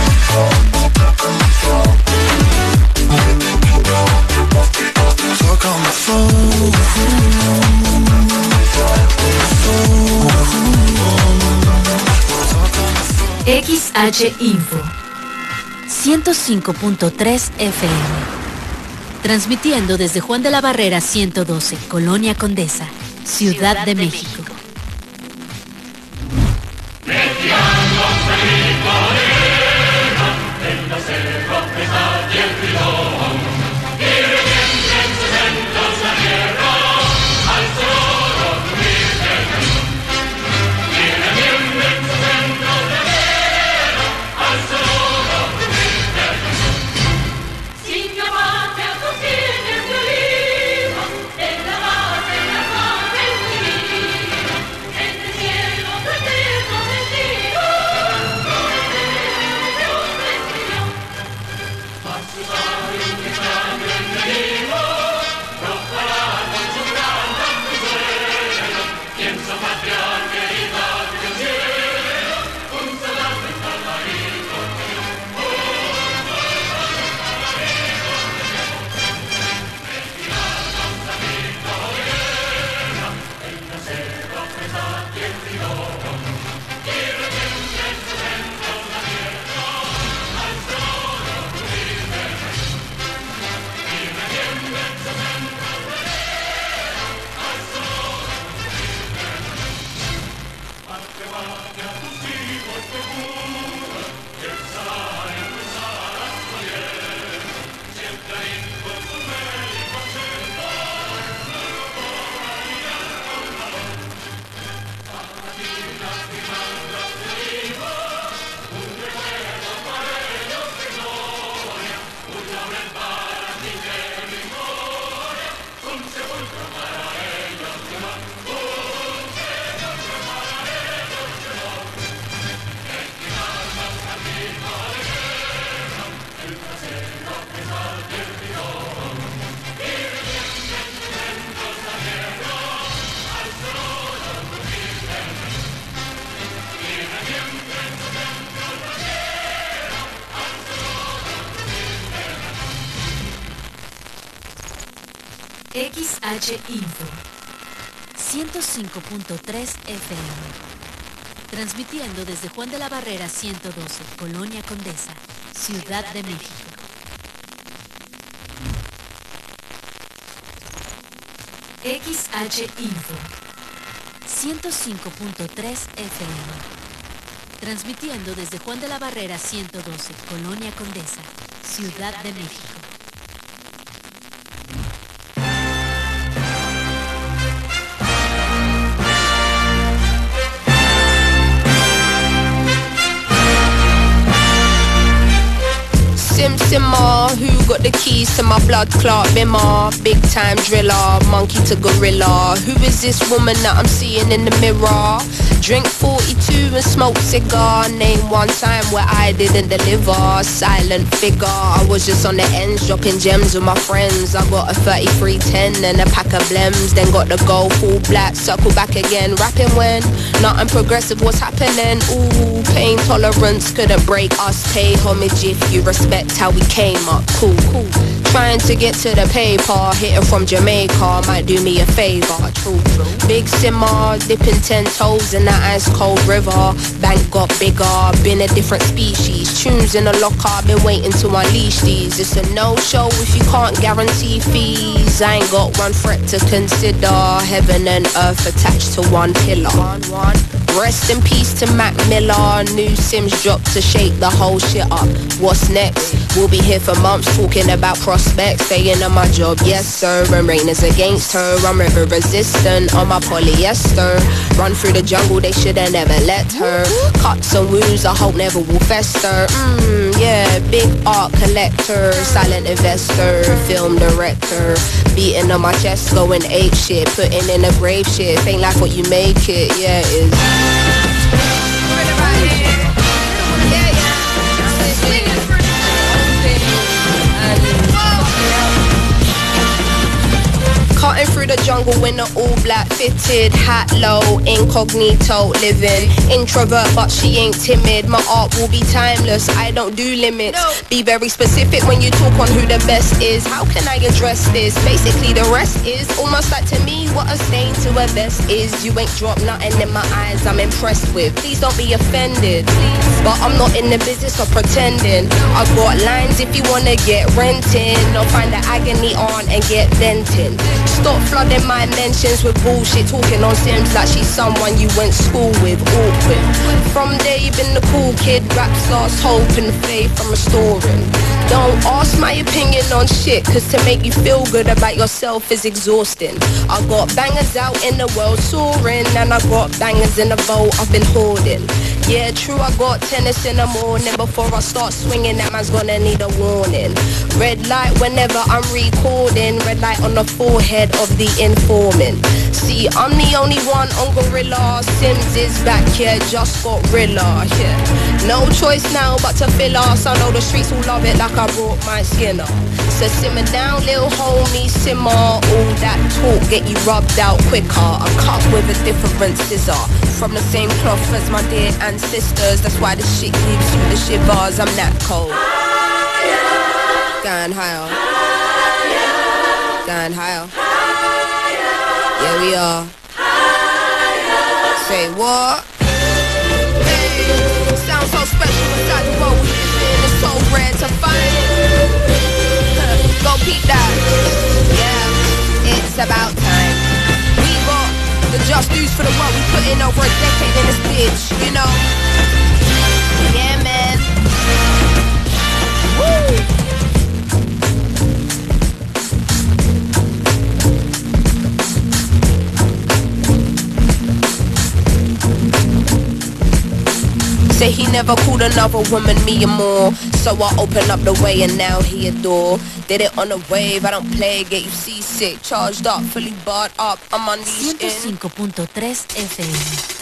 Speaker 8: Talk on the phone. Talk on the phone.
Speaker 20: XH Info 105.3 FM. Transmitiendo desde Juan de la Barrera 112, Colonia Condesa, Ciudad de México. XH Info 105.3 FM. Transmitiendo desde Juan de la Barrera 112, Colonia Condesa, Ciudad de México. XH Info 105.3 FM. Transmitiendo desde Juan de la Barrera 112, Colonia Condesa, Ciudad de México.
Speaker 12: Simmer, who got the keys to my blood clot bimmer? Big time driller, monkey to gorilla. Who is this woman that I'm seeing in the mirror? Drink 42 and smoke cigar. Name one time where I didn't deliver. Silent figure, I was just on the ends dropping gems with my friends. I got a 3310 and a pack of blems. Then got the gold full black, circle back again. Rapping when nothing progressive was happening. Ooh, pain tolerance couldn't break us. Pay homage if you respect how we came up. Cool, cool. Trying to get to the paper, hitting from Jamaica might do me a favor. True, true. Big simmer, dipping 10 toes in that ice cold river. Bank got bigger, been a different species. Tunes in the locker, been waiting to unleash these. It's a no-show if you can't guarantee fees. I ain't got one threat to consider. Heaven and earth attached to one pillar. One. Rest in peace to Mac Miller. New Sims dropped to shake the whole shit up. What's next? We'll be here for months talking about prospects. Staying on my job, yes sir. And rain is against her. I'm river resistant on my polyester. Run through the jungle, they shoulda never let her. Cuts and wounds I hope never will fester. Yeah, big art collector, silent investor, film director. Beating on my chest, going ape shit, putting in a grave shit. Ain't like what you make it, yeah it is. Cutting through the jungle in the all black fitted, hat low, incognito living. Introvert but she ain't timid. My art will be timeless, I don't do limits. Be very specific when you talk on who the best is. How can I address this? Basically the rest is almost like to me what a stain to a vest is. You ain't dropped nothing in my eyes I'm impressed with. Please don't be offended, please. But I'm not in the business of pretending. I've got lines if you wanna get renting, or find the agony on and get venting. Stop flooding my mentions with bullshit, talking on Sims like she's someone you went school with. Awkward. From there you've been the cool kid, rap starts hope and faith I'm restoring. Don't ask my opinion on shit, cause to make you feel good about yourself is exhausting. I got bangers out in the world soaring, and I got bangers in the vault I've been hoarding. Yeah, true, I got tennis in the morning. Before I start swinging, that man's gonna need a warning. Red light whenever I'm recording, red light on the forehead of the informant. See, I'm the only one on Gorilla. Sims is back here, just got Rilla, yeah. No choice now but to fill us. I know the streets will love it like I brought my skin up. So simmer down, little homie, simmer. All that talk get you rubbed out quicker. I cut with a different scissor, from the same cloth as my dear ancestors. That's why this shit gives you the shivers. I'm that cold. Going higher. Going higher. Yeah, we are. Say what? Hey, sounds so special inside the world we live in. It's so rare to find. Go peep that. Yeah, it's about time. We got the just dues for the work we put in over a decade in this bitch, you know. Yeah, man. Woo! Say he never called another woman me and more. So I opened up the way and now he adore. Did it on a wave, I don't play, get you seasick. Charged up, fully barred up, I'm unleashed in
Speaker 20: 105.3 FM.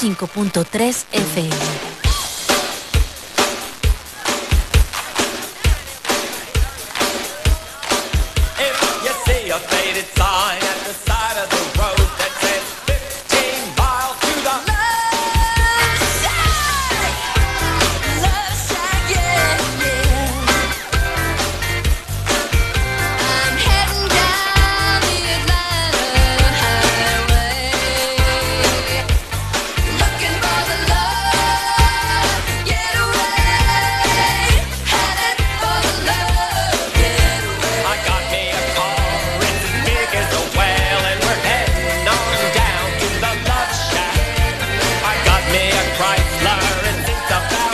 Speaker 20: 105.3 FM.
Speaker 8: If you see a faded sign